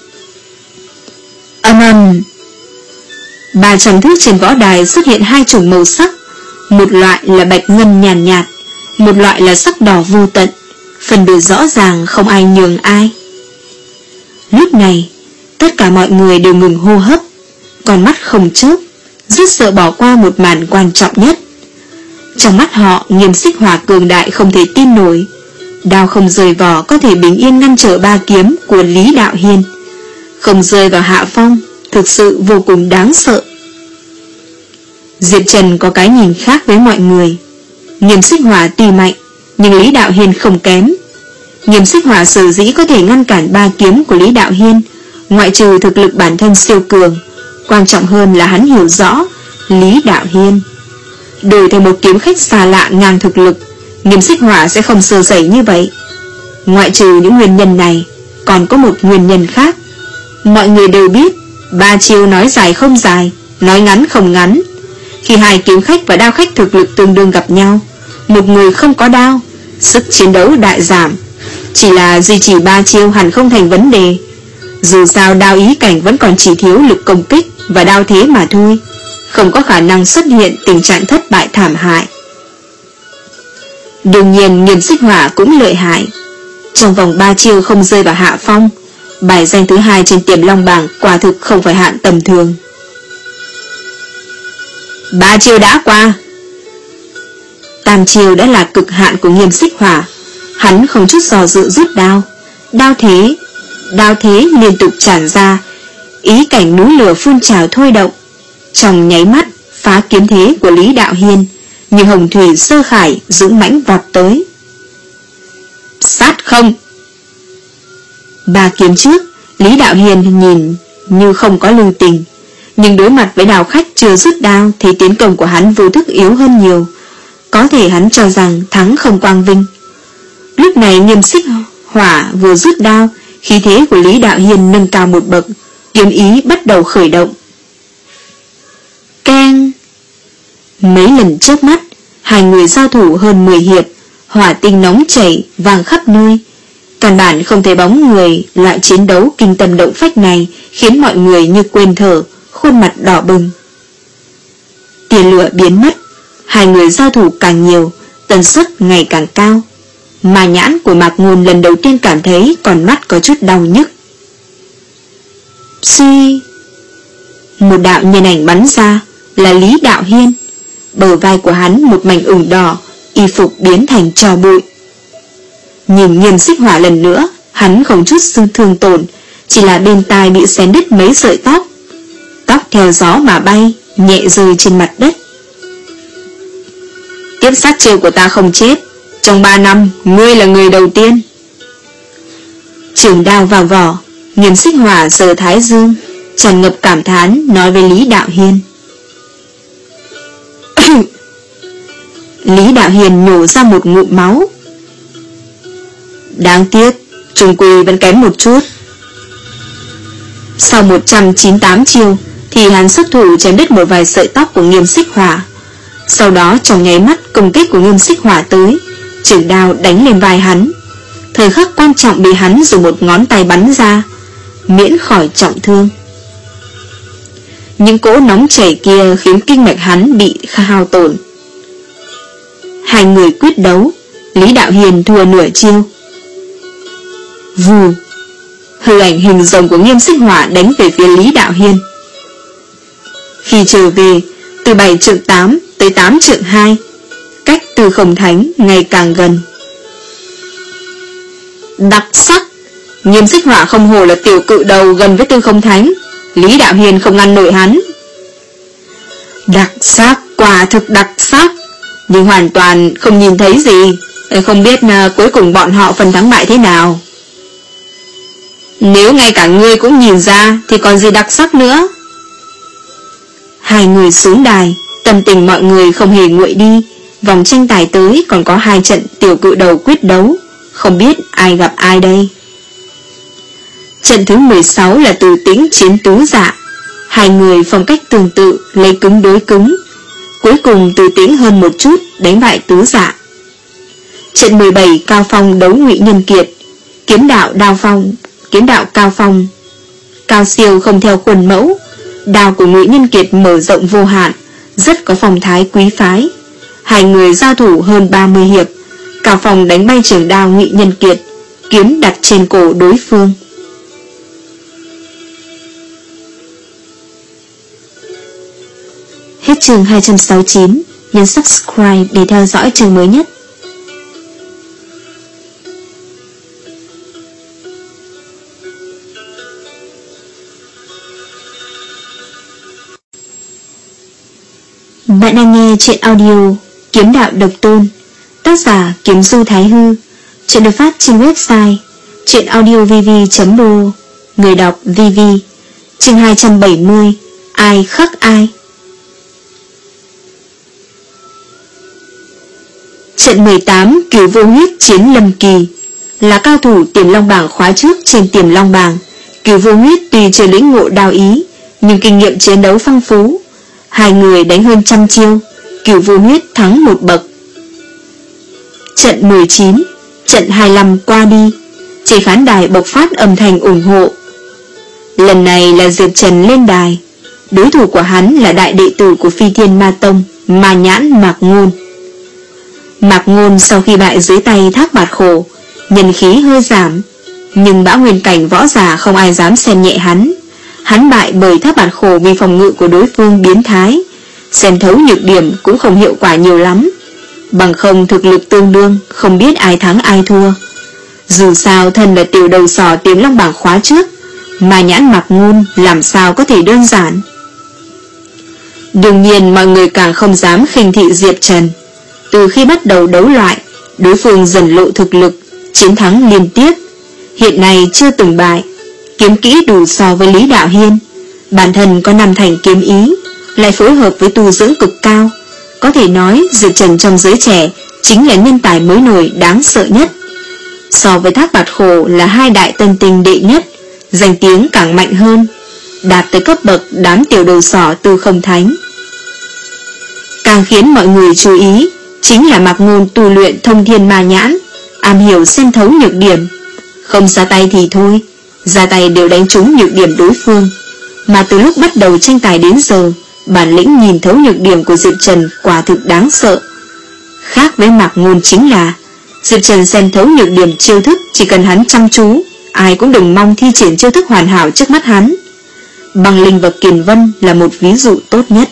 Âm ầm! Ba trăm thước trên võ đài xuất hiện hai chủng màu sắc, một loại là bạch ngân nhàn nhạt, nhạt, một loại là sắc đỏ vô tận, phân biệt rõ ràng không ai nhường ai. Lúc này, tất cả mọi người đều ngừng hô hấp, con mắt không chớp, rất sợ bỏ qua một màn quan trọng nhất. Trong mắt họ, Nghiêm Xích Hỏa cường đại không thể tin nổi. Đao không rời vỏ có thể bình yên ngăn trở ba kiếm của Lý Đạo Hiên, không rơi vào hạ phong, thực sự vô cùng đáng sợ. Diệp Trần có cái nhìn khác với mọi người. Nghiêm Xích Hỏa tuy mạnh, nhưng Lý Đạo Hiên không kém. Nghiêm Xích Hỏa sở dĩ có thể ngăn cản ba kiếm của Lý Đạo Hiên, ngoại trừ thực lực bản thân siêu cường, quan trọng hơn là hắn hiểu rõ Lý Đạo Hiên. Đổi thành một kiếm khách xa lạ ngang thực lực, Nghiêm Xích Hỏa sẽ không sơ sẩy như vậy. Ngoại trừ những nguyên nhân này, còn có một nguyên nhân khác. Mọi người đều biết, ba chiêu nói dài không dài, nói ngắn không ngắn. Khi hai kiếm khách và đao khách thực lực tương đương gặp nhau, một người không có đao, sức chiến đấu đại giảm. Chỉ là duy trì ba chiêu hẳn không thành vấn đề. Dù sao đao ý cảnh vẫn còn chỉ thiếu lực công kích và đao thế mà thôi, không có khả năng xuất hiện tình trạng thất bại thảm hại. Đương nhiên Nghiêm Xích Hỏa cũng lợi hại. Trong vòng ba chiêu không rơi vào hạ phong, bài danh thứ hai trên Tiềm Long bảng quả thực không phải hạng tầm thường. Ba chiêu đã qua. Tam chiêu đã là cực hạn của Nghiêm Xích Hỏa. Hắn không chút do dự rút đao. Đao thế Đao thế liên tục tràn ra, ý cảnh núi lửa phun trào thôi động, trong nháy mắt phá kiếm thế của Lý Đạo Hiên, như hồng thủy sơ khải dũng mãnh vọt tới. Sát không! Ba kiếm trước, Lý Đạo Hiên nhìn như không có lưu tình, nhưng đối mặt với đào khách chưa rút đao thì tiến công của hắn vô thức yếu hơn nhiều. Có thể hắn cho rằng thắng không quang vinh. Lúc này Nghiêm Xích Hỏa vừa rút đao, khí thế của Lý Đạo Hiên nâng cao một bậc, kiếm ý bắt đầu khởi động. Keng! Mấy lần chớp mắt, hai người giao thủ hơn mười hiệp, hỏa tinh nóng chảy vàng khắp nơi. Căn bản không thấy bóng người. Loại chiến đấu kinh tâm động phách này khiến mọi người như quên thở, khuôn mặt đỏ bừng. Tia lửa biến mất, hai người giao thủ càng nhiều, tần suất ngày càng cao. Mà nhãn của Mạc Ngôn lần đầu tiên cảm thấy còn mắt có chút đau nhức. Suy, một đạo nhân ảnh bắn ra, là Lý Đạo Hiên. Bờ vai của hắn một mảnh ửng đỏ, y phục biến thành tro bụi. Nhìn Nghiêm Xích Hỏa lần nữa, hắn không chút xương thương tổn, chỉ là bên tai bị xén đứt mấy sợi tóc. Tóc theo gió mà bay, nhẹ rơi trên mặt đất. Tiếp sát chiêu của ta không chết. Trong ba năm ngươi là người đầu tiên. Trường đao vào vỏ, Nghiêm Xích Hỏa sờ thái dương, tràn ngập cảm thán nói với Lý Đạo Hiên. Lý Đạo Hiên nhổ ra một ngụm máu. Đáng tiếc, trùng quy vẫn kém một chút. Sau một trăm chín mươi tám chiêu thì hắn xuất thủ chém đứt một vài sợi tóc của Nghiêm Xích Hỏa. Sau đó trong nháy mắt công kích của Nghiêm Xích Hỏa tới, trường đao đánh lên vai hắn. Thời khắc quan trọng bị hắn dùng một ngón tay bắn ra, miễn khỏi trọng thương. Những cỗ nóng chảy kia khiến kinh mạch hắn bị hao tổn. Hai người quyết đấu, Lý Đạo Hiên thua nửa chiêu. Vù, hư ảnh hình rồng của Nghiêm Xích Hỏa đánh về phía Lý Đạo Hiên. Khi trở về, từ bảy trượng tám tới tám trượng hai, cách Tư Không Thánh ngày càng gần. Đặc sắc, Nghiêm Xích Hỏa không hồ là tiểu cự đầu gần với Tư Không Thánh, Lý Đạo Hiên không ngăn nổi hắn. Đặc sắc, quả thực đặc sắc, nhưng hoàn toàn không nhìn thấy gì, không biết uh, cuối cùng bọn họ phần thắng bại thế nào. Nếu ngay cả ngươi cũng nhìn ra thì còn gì đặc sắc nữa. Hai người xuống đài, tâm tình mọi người không hề nguội đi. Vòng tranh tài tới còn có hai trận tiểu cự đầu quyết đấu, không biết ai gặp ai đây. Trận thứ mười sáu là Từ Tĩnh chiến Tứ Dạ. Hai người phong cách tương tự, lấy cứng đối cứng. Cuối cùng Từ Tĩnh hơn một chút đánh bại Tứ Dạ. Trận mười bảy Cao Phong đấu Ngụy Nhân Kiệt. Kiếm đạo đao phong, kiếm đạo Cao Phong cao siêu không theo khuôn mẫu. Đao của Ngụy Nhân Kiệt mở rộng vô hạn, rất có phong thái quý phái. Hai người giao thủ hơn ba mươi hiệp, Cao Phong đánh bay trường đao Ngụy Nhân Kiệt, kiếm đặt trên cổ đối phương. Hết chương hai trăm sáu mươi chín, nhấn subscribe để theo dõi chương mới nhất. Bạn đang nghe truyện audio Kiếm Đạo Độc Tôn, tác giả Kiếm Du Thái Hư. Truyện được phát trên website truyệnaudiovv chấm đô, người đọc vê vê. Chương hai trăm bảy mươi, ai khắc ai. Trận mười tám Cửu Vô Huyết chiến Lâm Kỳ. Là cao thủ Tiềm Long bảng khóa trước trên Tiềm Long bảng, Cửu Vô Huyết tuy chưa lĩnh ngộ đao ý, nhưng kinh nghiệm chiến đấu phong phú. Hai người đánh hơn trăm chiêu, Cửu Vô Huyết thắng một bậc. Trận mười chín, trận hai mươi lăm qua đi, trên khán đài bộc phát âm thanh ủng hộ. Lần này là Diệp Trần lên đài, đối thủ của hắn là đại đệ tử của Phi Thiên Ma Tông, Ma Nhãn Mạc Ngôn. Mạc Ngôn sau khi bại dưới tay Thác Bạt Khổ, nhân khí hơi giảm, nhưng bão nguyên cảnh võ giả không ai dám xem nhẹ hắn. Hắn bại bởi Thác Bạt Khổ vì phòng ngự của đối phương biến thái, xem thấu nhược điểm cũng không hiệu quả nhiều lắm. Bằng không thực lực tương đương, không biết ai thắng ai thua. Dù sao thân là tiểu đầu sỏ Tiềm Long bảng khóa trước, Ma Nhãn Mạc Ngôn làm sao có thể đơn giản. Đương nhiên mọi người càng không dám khinh thị Diệp Trần. Từ khi bắt đầu đấu loại, đối phương dần lộ thực lực, chiến thắng liên tiếp, hiện nay chưa từng bại. Kiếm kỹ đủ so với Lý Đạo Hiên, bản thân có năm thành kiếm ý, lại phối hợp với tu dưỡng cực cao. Có thể nói Diệp Trần trong giới trẻ chính là nhân tài mới nổi đáng sợ nhất. So với Thác Bạt Khổ là hai đại tân tinh đệ nhất, danh tiếng càng mạnh hơn, đạt tới cấp bậc đám tiểu đầu sỏ Tư Không Thánh. Càng khiến mọi người chú ý chính là Mạc Ngôn tu luyện Thông Thiên Ma Nhãn, am hiểu xem thấu nhược điểm. Không ra tay thì thôi, ra tay đều đánh trúng nhược điểm đối phương. Mà từ lúc bắt đầu tranh tài đến giờ, bản lĩnh nhìn thấu nhược điểm của Diệp Trần quả thực đáng sợ. Khác với Mạc Ngôn chính là Diệp Trần xem thấu nhược điểm chiêu thức, chỉ cần hắn chăm chú, ai cũng đừng mong thi triển chiêu thức hoàn hảo trước mắt hắn. Băng Linh và Kiền Vân là một ví dụ tốt nhất.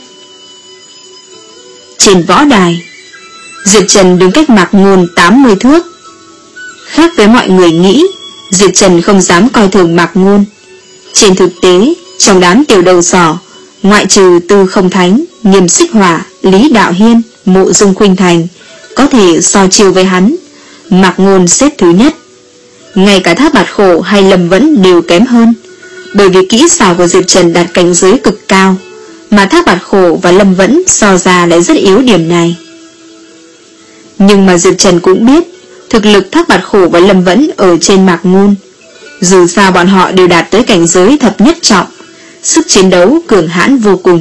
Trên võ đài, Diệp Trần đứng cách Mạc Ngôn tám mươi thước. Khác với mọi người nghĩ, Diệp Trần không dám coi thường Mạc Ngôn. Trên thực tế, trong đám tiểu đầu sỏ, ngoại trừ Tư Không Thánh, Nghiêm Xích Hỏa, Lý Đạo Hiên, Mộ Dung Khuynh Thành có thể so chiều với hắn. Mạc Ngôn xếp thứ nhất. Ngay cả Thác Bạt Khổ hay Lâm Vẫn đều kém hơn, bởi vì kỹ xảo của Diệp Trần đạt cảnh giới cực cao, mà Thác Bạt Khổ và Lâm Vẫn so ra lại rất yếu điểm này. Nhưng mà Diệp Trần cũng biết thực lực Thác Bạt Khổ và Lâm Vẫn ở trên Mạc Ngôn. Dù sao bọn họ đều đạt tới cảnh giới thập nhất trọng, sức chiến đấu cường hãn vô cùng.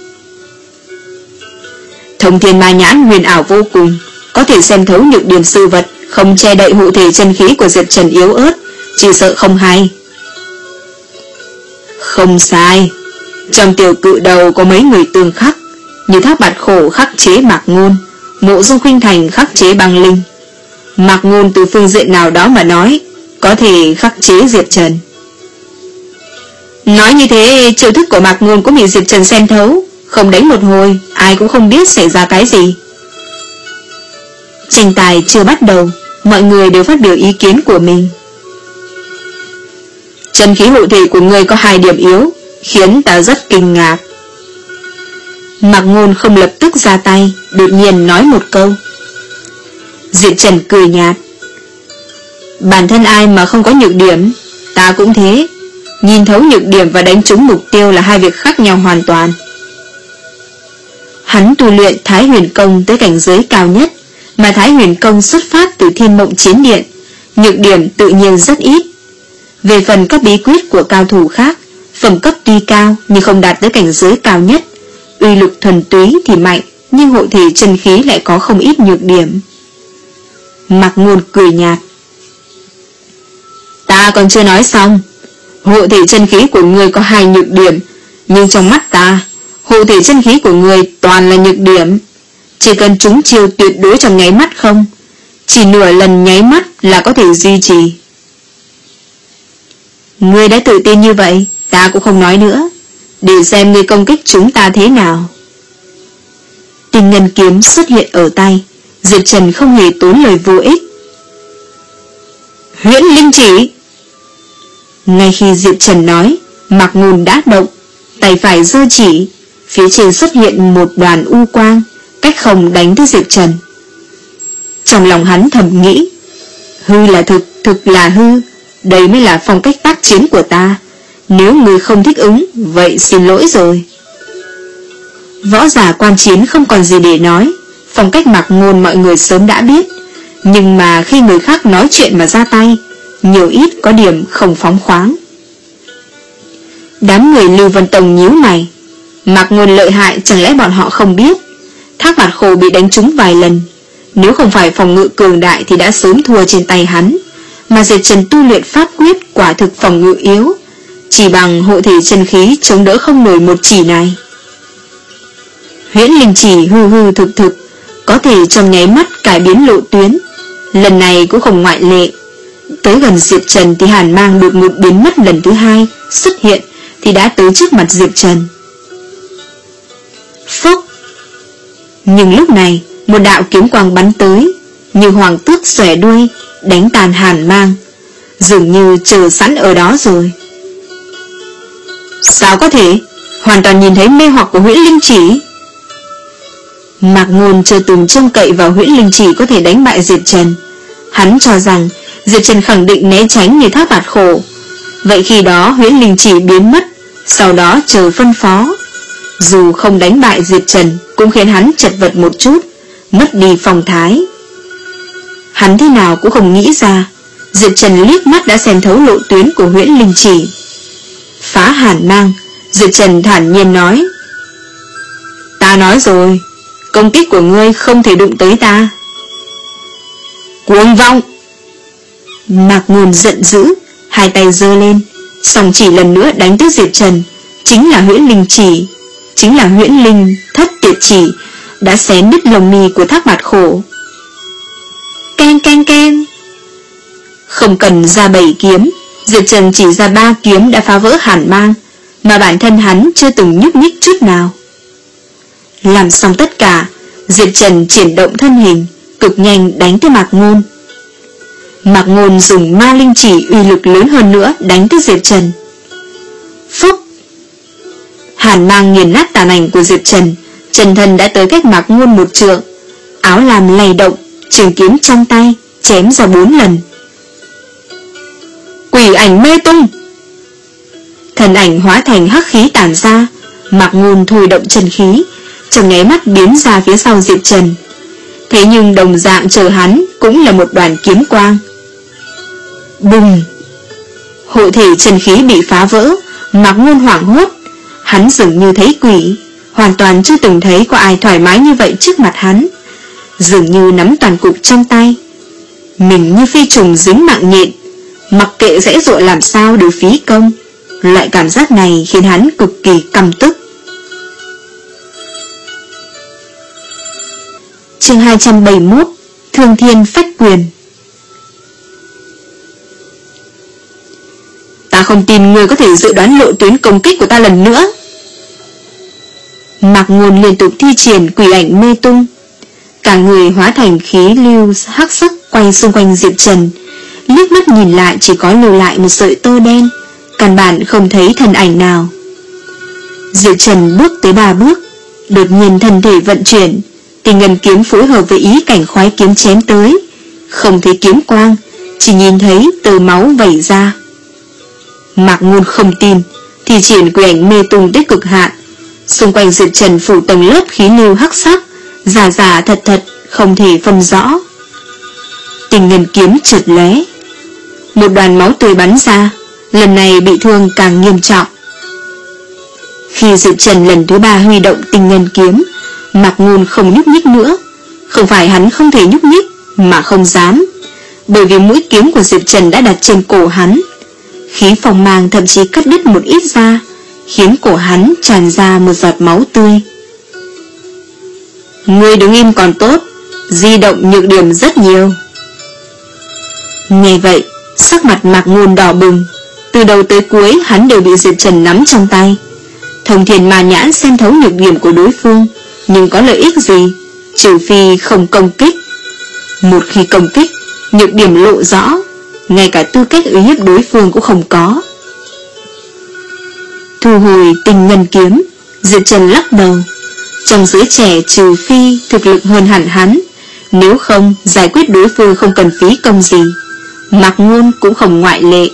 Thông Thiên Ma Nhãn huyền ảo vô cùng, có thể xem thấu nhược điểm sự vật, không che đậy hộ thể chân khí của Diệp Trần yếu ớt, chỉ sợ không hay. Không sai, trong tiểu cự đầu có mấy người tương khắc, như Thác Bạt Khổ khắc chế Mạc Ngôn, Mộ Dung Khuynh Thành khắc chế Băng Linh. Mạc Ngôn từ phương diện nào đó mà nói, có thể khắc chế Diệp Trần. Nói như thế, chiêu thức của Mạc Ngôn cũng bị Diệp Trần xem thấu, không đánh một hồi, ai cũng không biết xảy ra cái gì. Tranh tài chưa bắt đầu, mọi người đều phát biểu ý kiến của mình. Chân khí hộ thể của người có hai điểm yếu, khiến ta rất kinh ngạc. Mạc Ngôn không lập tức ra tay, đột nhiên nói một câu. Diệp Trần cười nhạt. Bản thân ai mà không có nhược điểm, ta cũng thế. Nhìn thấu nhược điểm và đánh trúng mục tiêu là hai việc khác nhau hoàn toàn. Hắn tu luyện Thái Huyền Công tới cảnh giới cao nhất, mà Thái Huyền Công xuất phát từ Thiên Mộng Chiến Điện, nhược điểm tự nhiên rất ít. Về phần các bí quyết của cao thủ khác, phẩm cấp tuy cao nhưng không đạt tới cảnh giới cao nhất, uy lực thuần túy thì mạnh, nhưng hộ thể chân khí lại có không ít nhược điểm. Mạc Ngôn cười nhạt. Ta còn chưa nói xong. Hộ thể chân khí của người có hai nhược điểm, nhưng trong mắt ta, hộ thể chân khí của người toàn là nhược điểm. Chỉ cần trúng chiêu tuyệt đối trong nháy mắt không, chỉ nửa lần nháy mắt là có thể duy trì. Ngươi đã tự tin như vậy, ta cũng không nói nữa, để xem ngươi công kích chúng ta thế nào. Tinh ngân kiếm xuất hiện ở tay, Diệp Trần không hề tốn lời vô ích. Huyễn Linh Chỉ. Ngay khi Diệp Trần nói, Mạc Ngôn đã động, tay phải giơ chỉ, phía trên xuất hiện một đoàn u quang, cách không đánh tới Diệp Trần. Trong lòng hắn thầm nghĩ, hư là thực, thực là hư, đây mới là phong cách tác chiến của ta. Nếu người không thích ứng, vậy xin lỗi rồi. Võ giả quan chiến không còn gì để nói, phong cách Mạc Ngôn mọi người sớm đã biết, nhưng mà khi người khác nói chuyện mà ra tay, nhiều ít có điểm không phóng khoáng. Đám người Lưu Vân Tông nhíu mày, Mạc Ngôn lợi hại chẳng lẽ bọn họ không biết. Thác Bạt Khổ bị đánh trúng vài lần, nếu không phải phòng ngự cường đại thì đã sớm thua trên tay hắn, mà Diệp Trần tu luyện pháp quyết quả thực phòng ngự yếu, chỉ bằng hộ thể chân khí chống đỡ không nổi một chỉ này. Huyễn Linh Chỉ hư hư thực thực, có thể trong nháy mắt cải biến lộ tuyến, lần này cũng không ngoại lệ. Tới gần Diệp Trần thì hàn mang đột ngột biến mất lần thứ hai, xuất hiện thì đã tới trước mặt Diệp Trần. Phốc. Nhưng lúc này một đạo kiếm quang bắn tới, như hoàng tước xòe đuôi, đánh tàn hàn mang, dường như chờ sẵn ở đó rồi. Sao có thể? Hoàn toàn nhìn thấy mê hoặc của Huyễn Linh Chỉ. Mạc Ngôn chưa từng trông cậy vào Huyễn Linh Chỉ có thể đánh bại Diệp Trần. Hắn cho rằng Diệp Trần khẳng định né tránh như Thác Bạt Khổ. Vậy khi đó Huyễn Linh Chỉ biến mất, sau đó chờ phân phó. Dù không đánh bại Diệp Trần, cũng khiến hắn chật vật một chút, mất đi phong thái. Hắn thế nào cũng không nghĩ ra, Diệp Trần liếc mắt đã xem thấu lộ tuyến của Huyễn Linh Chỉ. Phá hàn mang, Diệp Trần thản nhiên nói: Ta nói rồi, công kích của ngươi không thể đụng tới ta. Cuồng vọng! Mạc Ngôn giận dữ, hai tay giơ lên, song chỉ lần nữa đánh tới Diệp Trần. Chính là Huyễn Linh Chỉ, chính là Huyễn Linh Thất Tuyệt Chỉ, đã xé nứt lồng mi của Thác Bạt Khổ. Keng keng keng. Không cần ra bảy kiếm, Diệp Trần chỉ ra ba kiếm đã phá vỡ hàn mang, mà bản thân hắn chưa từng nhúc nhích chút nào. Làm xong tất cả, Diệp Trần chuyển động thân hình, cực nhanh đánh tới Mạc Ngôn. Mạc Ngôn dùng ma linh chỉ uy lực lớn hơn nữa đánh tới Diệp Trần. Phúc! Hàn mang nghiền nát tàn ảnh của Diệp Trần, Chân thân đã tới cách Mạc Ngôn một trượng, áo làm lay động, trường kiếm trong tay chém ra bốn lần. Quỷ ảnh mê tung. Thần ảnh hóa thành hắc khí tản ra, Mạc Ngôn thôi động chân khí, trong nháy mắt biến ra phía sau Diệp Trần. Thế nhưng đồng dạng chờ hắn cũng là một đoàn kiếm quang. Bùng! Hộ thể chân khí bị phá vỡ, Mạc Ngôn hoảng hốt, hắn dường như thấy quỷ, hoàn toàn chưa từng thấy có ai thoải mái như vậy trước mặt hắn, dường như nắm toàn cục trong tay. Mình như phi trùng dính mạng nhện, mặc kệ dễ dụa làm sao đều phí công. Loại cảm giác này khiến hắn cực kỳ căm tức. Chương hai trăm bảy mươi mốt, Thương Thiên Phách Quyền. Ta không tin ngươi có thể dự đoán lộ tuyến công kích của ta lần nữa. Mạc Ngôn liên tục thi triển quỷ ảnh mê tung, cả người hóa thành khí lưu hắc sắc quay xung quanh Diệp Trần, liếc mắt nhìn lại chỉ có lưu lại một sợi tơ đen, căn bản không thấy thân ảnh nào. Diệp Trần bước tới ba bước, đột nhiên thân thể vận chuyển, Tình Ngân kiếm phối hợp với ý cảnh khoái kiếm chém tới, không thấy kiếm quang, chỉ nhìn thấy tơ máu vẩy ra. Mạc Ngôn không tin, thì triển quỷ ảnh mê tung tới cực hạn, xung quanh Diệp Trần phủ tầng lớp khí lưu hắc sắc, giả giả thật thật, không thể phân rõ. Tình Ngân kiếm chợt lóe, một đoàn máu tươi bắn ra, lần này bị thương càng nghiêm trọng. Khi Diệp Trần lần thứ ba huy động Tình Ngân kiếm, Mạc Ngôn không nhúc nhích nữa. Không phải hắn không thể nhúc nhích, mà không dám, bởi vì mũi kiếm của Diệp Trần đã đặt trên cổ hắn. Khí phong mang thậm chí cắt đứt một ít ra, khiến cổ hắn tràn ra một giọt máu tươi. Ngươi đứng im còn tốt, di động nhược điểm rất nhiều. Nghe vậy, sắc mặt Mạc Ngôn đỏ bừng. Từ đầu tới cuối hắn đều bị Diệp Trần nắm trong tay. Thông Thiên Ma Nhãn xem thấu nhược điểm của đối phương, nhưng có lợi ích gì, trừ phi không công kích. Một khi công kích, nhược điểm lộ rõ, ngay cả tư cách uy hiếp đối phương cũng không có. Thu hồi Tình Ngân kiếm, Diệp Trần lắc đầu. Trong giới trẻ trừ phi thực lực hơn hẳn hắn, nếu không giải quyết đối phương không cần phí công gì. Mạc Ngôn cũng không ngoại lệ.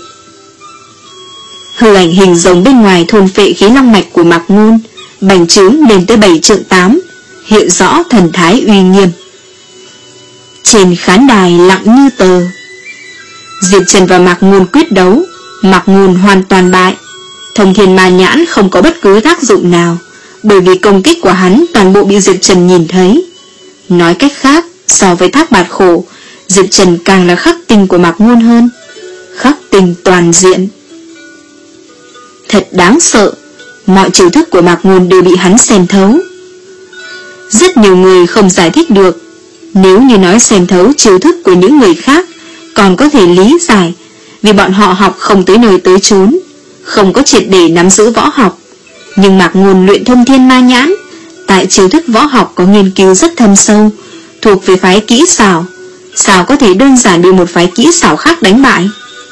Hư ảnh hình rồng bên ngoài thôn phệ khí long mạch của Mạc Ngôn, bành trướng lên tới bảy trượng tám, hiện rõ thần thái uy nghiêm. Trên khán đài lặng như tờ. Diệp Trần và Mạc Ngôn quyết đấu, Mạc Ngôn hoàn toàn bại. Thông Thiên Ma Nhãn không có bất cứ tác dụng nào, bởi vì công kích của hắn toàn bộ bị Diệp Trần nhìn thấy. Nói cách khác, so với Thác Bạt Khổ, Diệp Trần càng là khắc tinh của Mạc Ngôn hơn, khắc tinh toàn diện. Thật đáng sợ, mọi chiêu thức của Mạc Ngôn đều bị hắn xem thấu. Rất nhiều người không giải thích được, nếu như nói xem thấu chiêu thức của những người khác còn có thể lý giải, vì bọn họ học không tới nơi tới chốn, không có triệt để nắm giữ võ học. Nhưng Mạc Ngôn luyện Thông Thiên Ma Nhãn, tại chiêu thức võ học có nghiên cứu rất thâm sâu, thuộc về phái kỹ xảo, sao có thể đơn giản bị một phái kỹ xảo khác đánh bại.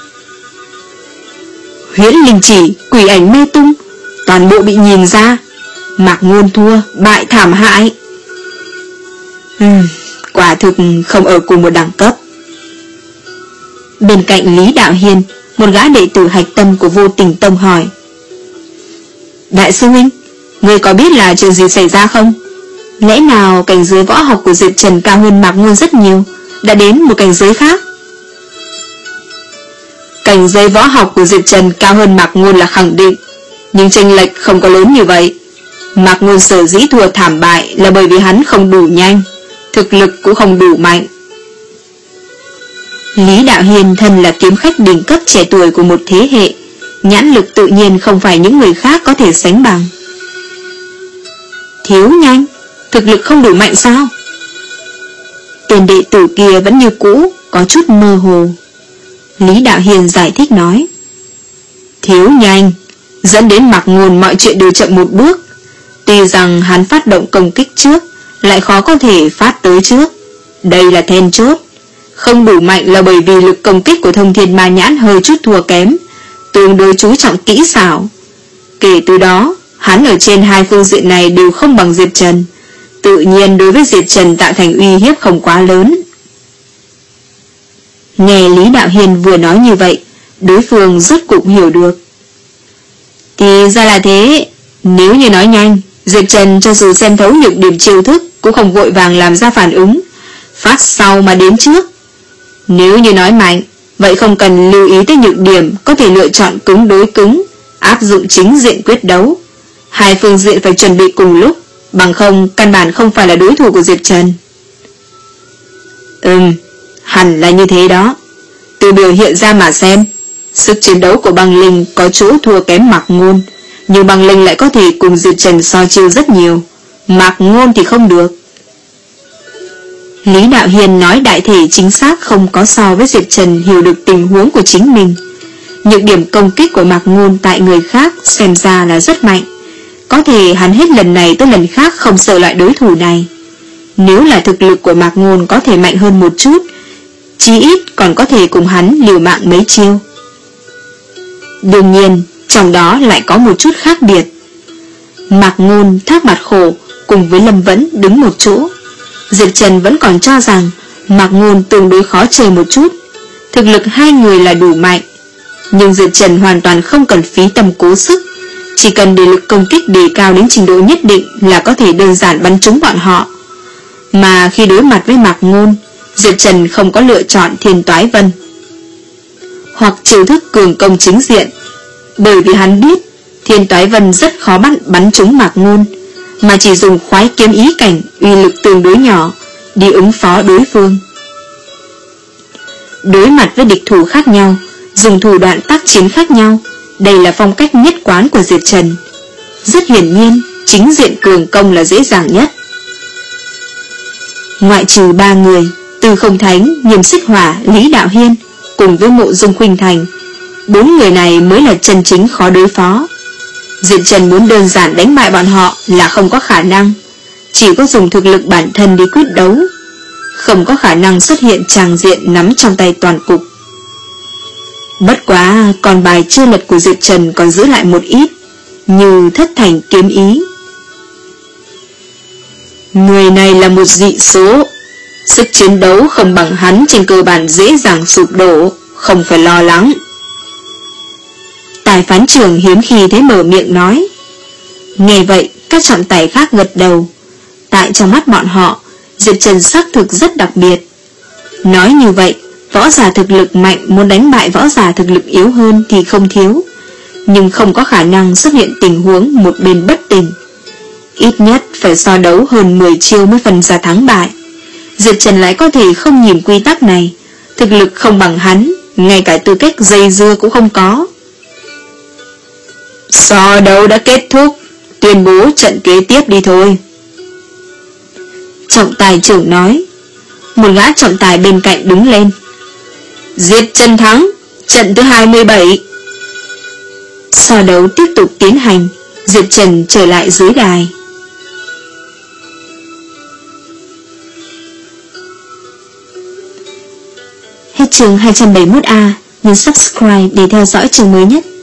Huyễn Linh Chỉ, quỷ ảnh mê tung, toàn bộ bị nhìn ra. Mạc Ngôn thua, bại thảm hại. Ừm, quả thực không ở cùng một đẳng cấp. Bên cạnh Lý Đạo Hiên, một gã đệ tử hạch tâm của Vô Tình Tông hỏi: Đại sư huynh, ngươi có biết là chuyện gì xảy ra không? Lẽ nào cảnh giới võ học của Diệp Trần cao hơn Mạc Ngôn rất nhiều, đã đến một cảnh giới khác? Cảnh giới võ học của Diệp Trần cao hơn Mạc Ngôn là khẳng định, nhưng chênh lệch không có lớn như vậy. Mạc Ngôn sở dĩ thua thảm bại là bởi vì hắn không đủ nhanh, thực lực cũng không đủ mạnh. Lý Đạo Hiên thân là kiếm khách đỉnh cấp trẻ tuổi của một thế hệ, nhãn lực tự nhiên không phải những người khác có thể sánh bằng. Thiếu nhanh, thực lực không đủ mạnh sao? Tên đệ tử kia vẫn như cũ, có chút mơ hồ. Lý Đạo Hiên giải thích nói: Thiếu nhanh, dẫn đến Mạc Ngôn mọi chuyện đều chậm một bước. Tuy rằng hắn phát động công kích trước, lại khó có thể phát tới trước. Đây là then chốt. Không đủ mạnh là bởi vì lực công kích của Thông Thiên Ma Nhãn hơi chút thua kém, tương đối chú trọng kỹ xảo. Kể từ đó, hắn ở trên hai phương diện này đều không bằng Diệp Trần, tự nhiên đối với Diệp Trần tạo thành uy hiếp không quá lớn. Nghe Lý Đạo Hiên vừa nói như vậy, đối phương rốt cục hiểu được. Thì ra là thế, nếu như nói nhanh, Diệp Trần cho dù xem thấu nhược điểm chiêu thức cũng không vội vàng làm ra phản ứng, phát sau mà đến trước. Nếu như nói mạnh, vậy không cần lưu ý tới nhược điểm, có thể lựa chọn cứng đối cứng, áp dụng chính diện quyết đấu. Hai phương diện phải chuẩn bị cùng lúc, bằng không căn bản không phải là đối thủ của Diệp Trần. Ừm, hẳn là như thế đó. Từ biểu hiện ra mà xem, sức chiến đấu của băng linh có chỗ thua kém Mạc Ngôn, nhưng băng linh lại có thể cùng Diệp Trần so chiêu rất nhiều, Mạc Ngôn thì không được. Lý Đạo Hiền nói đại thể chính xác không có so với Diệp Trần hiểu được tình huống của chính mình. Nhược điểm công kích của Mạc Ngôn tại người khác xem ra là rất mạnh, có thể hắn hết lần này tới lần khác không sợ loại đối thủ này. Nếu là thực lực của Mạc Ngôn có thể mạnh hơn một chút, chí ít còn có thể cùng hắn liều mạng mấy chiêu. Đương nhiên, trong đó lại có một chút khác biệt. Mạc Ngôn, Thác Bạt Khổ cùng với Lâm Vẫn đứng một chỗ. Diệp Trần vẫn còn cho rằng Mạc Ngôn tương đối khó chơi một chút, thực lực hai người là đủ mạnh. Nhưng Diệp Trần hoàn toàn không cần phí tâm cố sức, chỉ cần để lực công kích đề cao đến trình độ nhất định là có thể đơn giản bắn trúng bọn họ. Mà khi đối mặt với Mạc Ngôn, Diệp Trần không có lựa chọn Thiên Toái Vân hoặc chiêu thức cường công chính diện, bởi vì hắn biết Thiên Toái Vân rất khó bắn, bắn trúng Mạc Ngôn, mà chỉ dùng khoái kiếm ý cảnh uy lực tương đối nhỏ đi ứng phó đối phương. Đối mặt với địch thủ khác nhau, dùng thủ đoạn tác chiến khác nhau, đây là phong cách nhất quán của Diệp Trần. Rất hiển nhiên, chính diện cường công là dễ dàng nhất. Ngoại trừ ba người, Từ Không Thánh, Nghiêm Xích Hỏa, Lý Đạo Hiên cùng với Mộ Dung Khuynh Thành, bốn người này mới là chân chính khó đối phó. Diệp Trần muốn đơn giản đánh bại bọn họ là không có khả năng, chỉ có dùng thực lực bản thân đi quyết đấu, không có khả năng xuất hiện tràng diện nắm trong tay toàn cục. Bất quá còn bài chưa lật của Diệp Trần còn giữ lại một ít, như Thất Thành kiếm ý. Người này là một dị số, sức chiến đấu không bằng hắn trên cơ bản dễ dàng sụp đổ, không phải lo lắng. Tài phán trưởng hiếm khi thấy mở miệng nói. Nghe vậy, các trọng tài khác gật đầu. Tại trong mắt bọn họ, Diệp Trần xác thực rất đặc biệt. Nói như vậy, võ giả thực lực mạnh muốn đánh bại võ giả thực lực yếu hơn thì không thiếu, nhưng không có khả năng xuất hiện tình huống một bên bất tỉnh. Ít nhất phải so đấu hơn mười chiêu mới phần ra thắng bại. Diệp Trần lại có thể không nhìn quy tắc này, thực lực không bằng hắn, ngay cả tư cách dây dưa cũng không có. So đấu đã kết thúc, tuyên bố trận kế tiếp đi thôi. Trọng tài trưởng nói. Một gã trọng tài bên cạnh đứng lên. Diệp Trần thắng, trận thứ hai mươi bảy. So đấu tiếp tục tiến hành, Diệp Trần trở lại dưới đài. Hết chương hai trăm bảy mươi mốt A, nhấn subscribe để theo dõi chương mới nhất.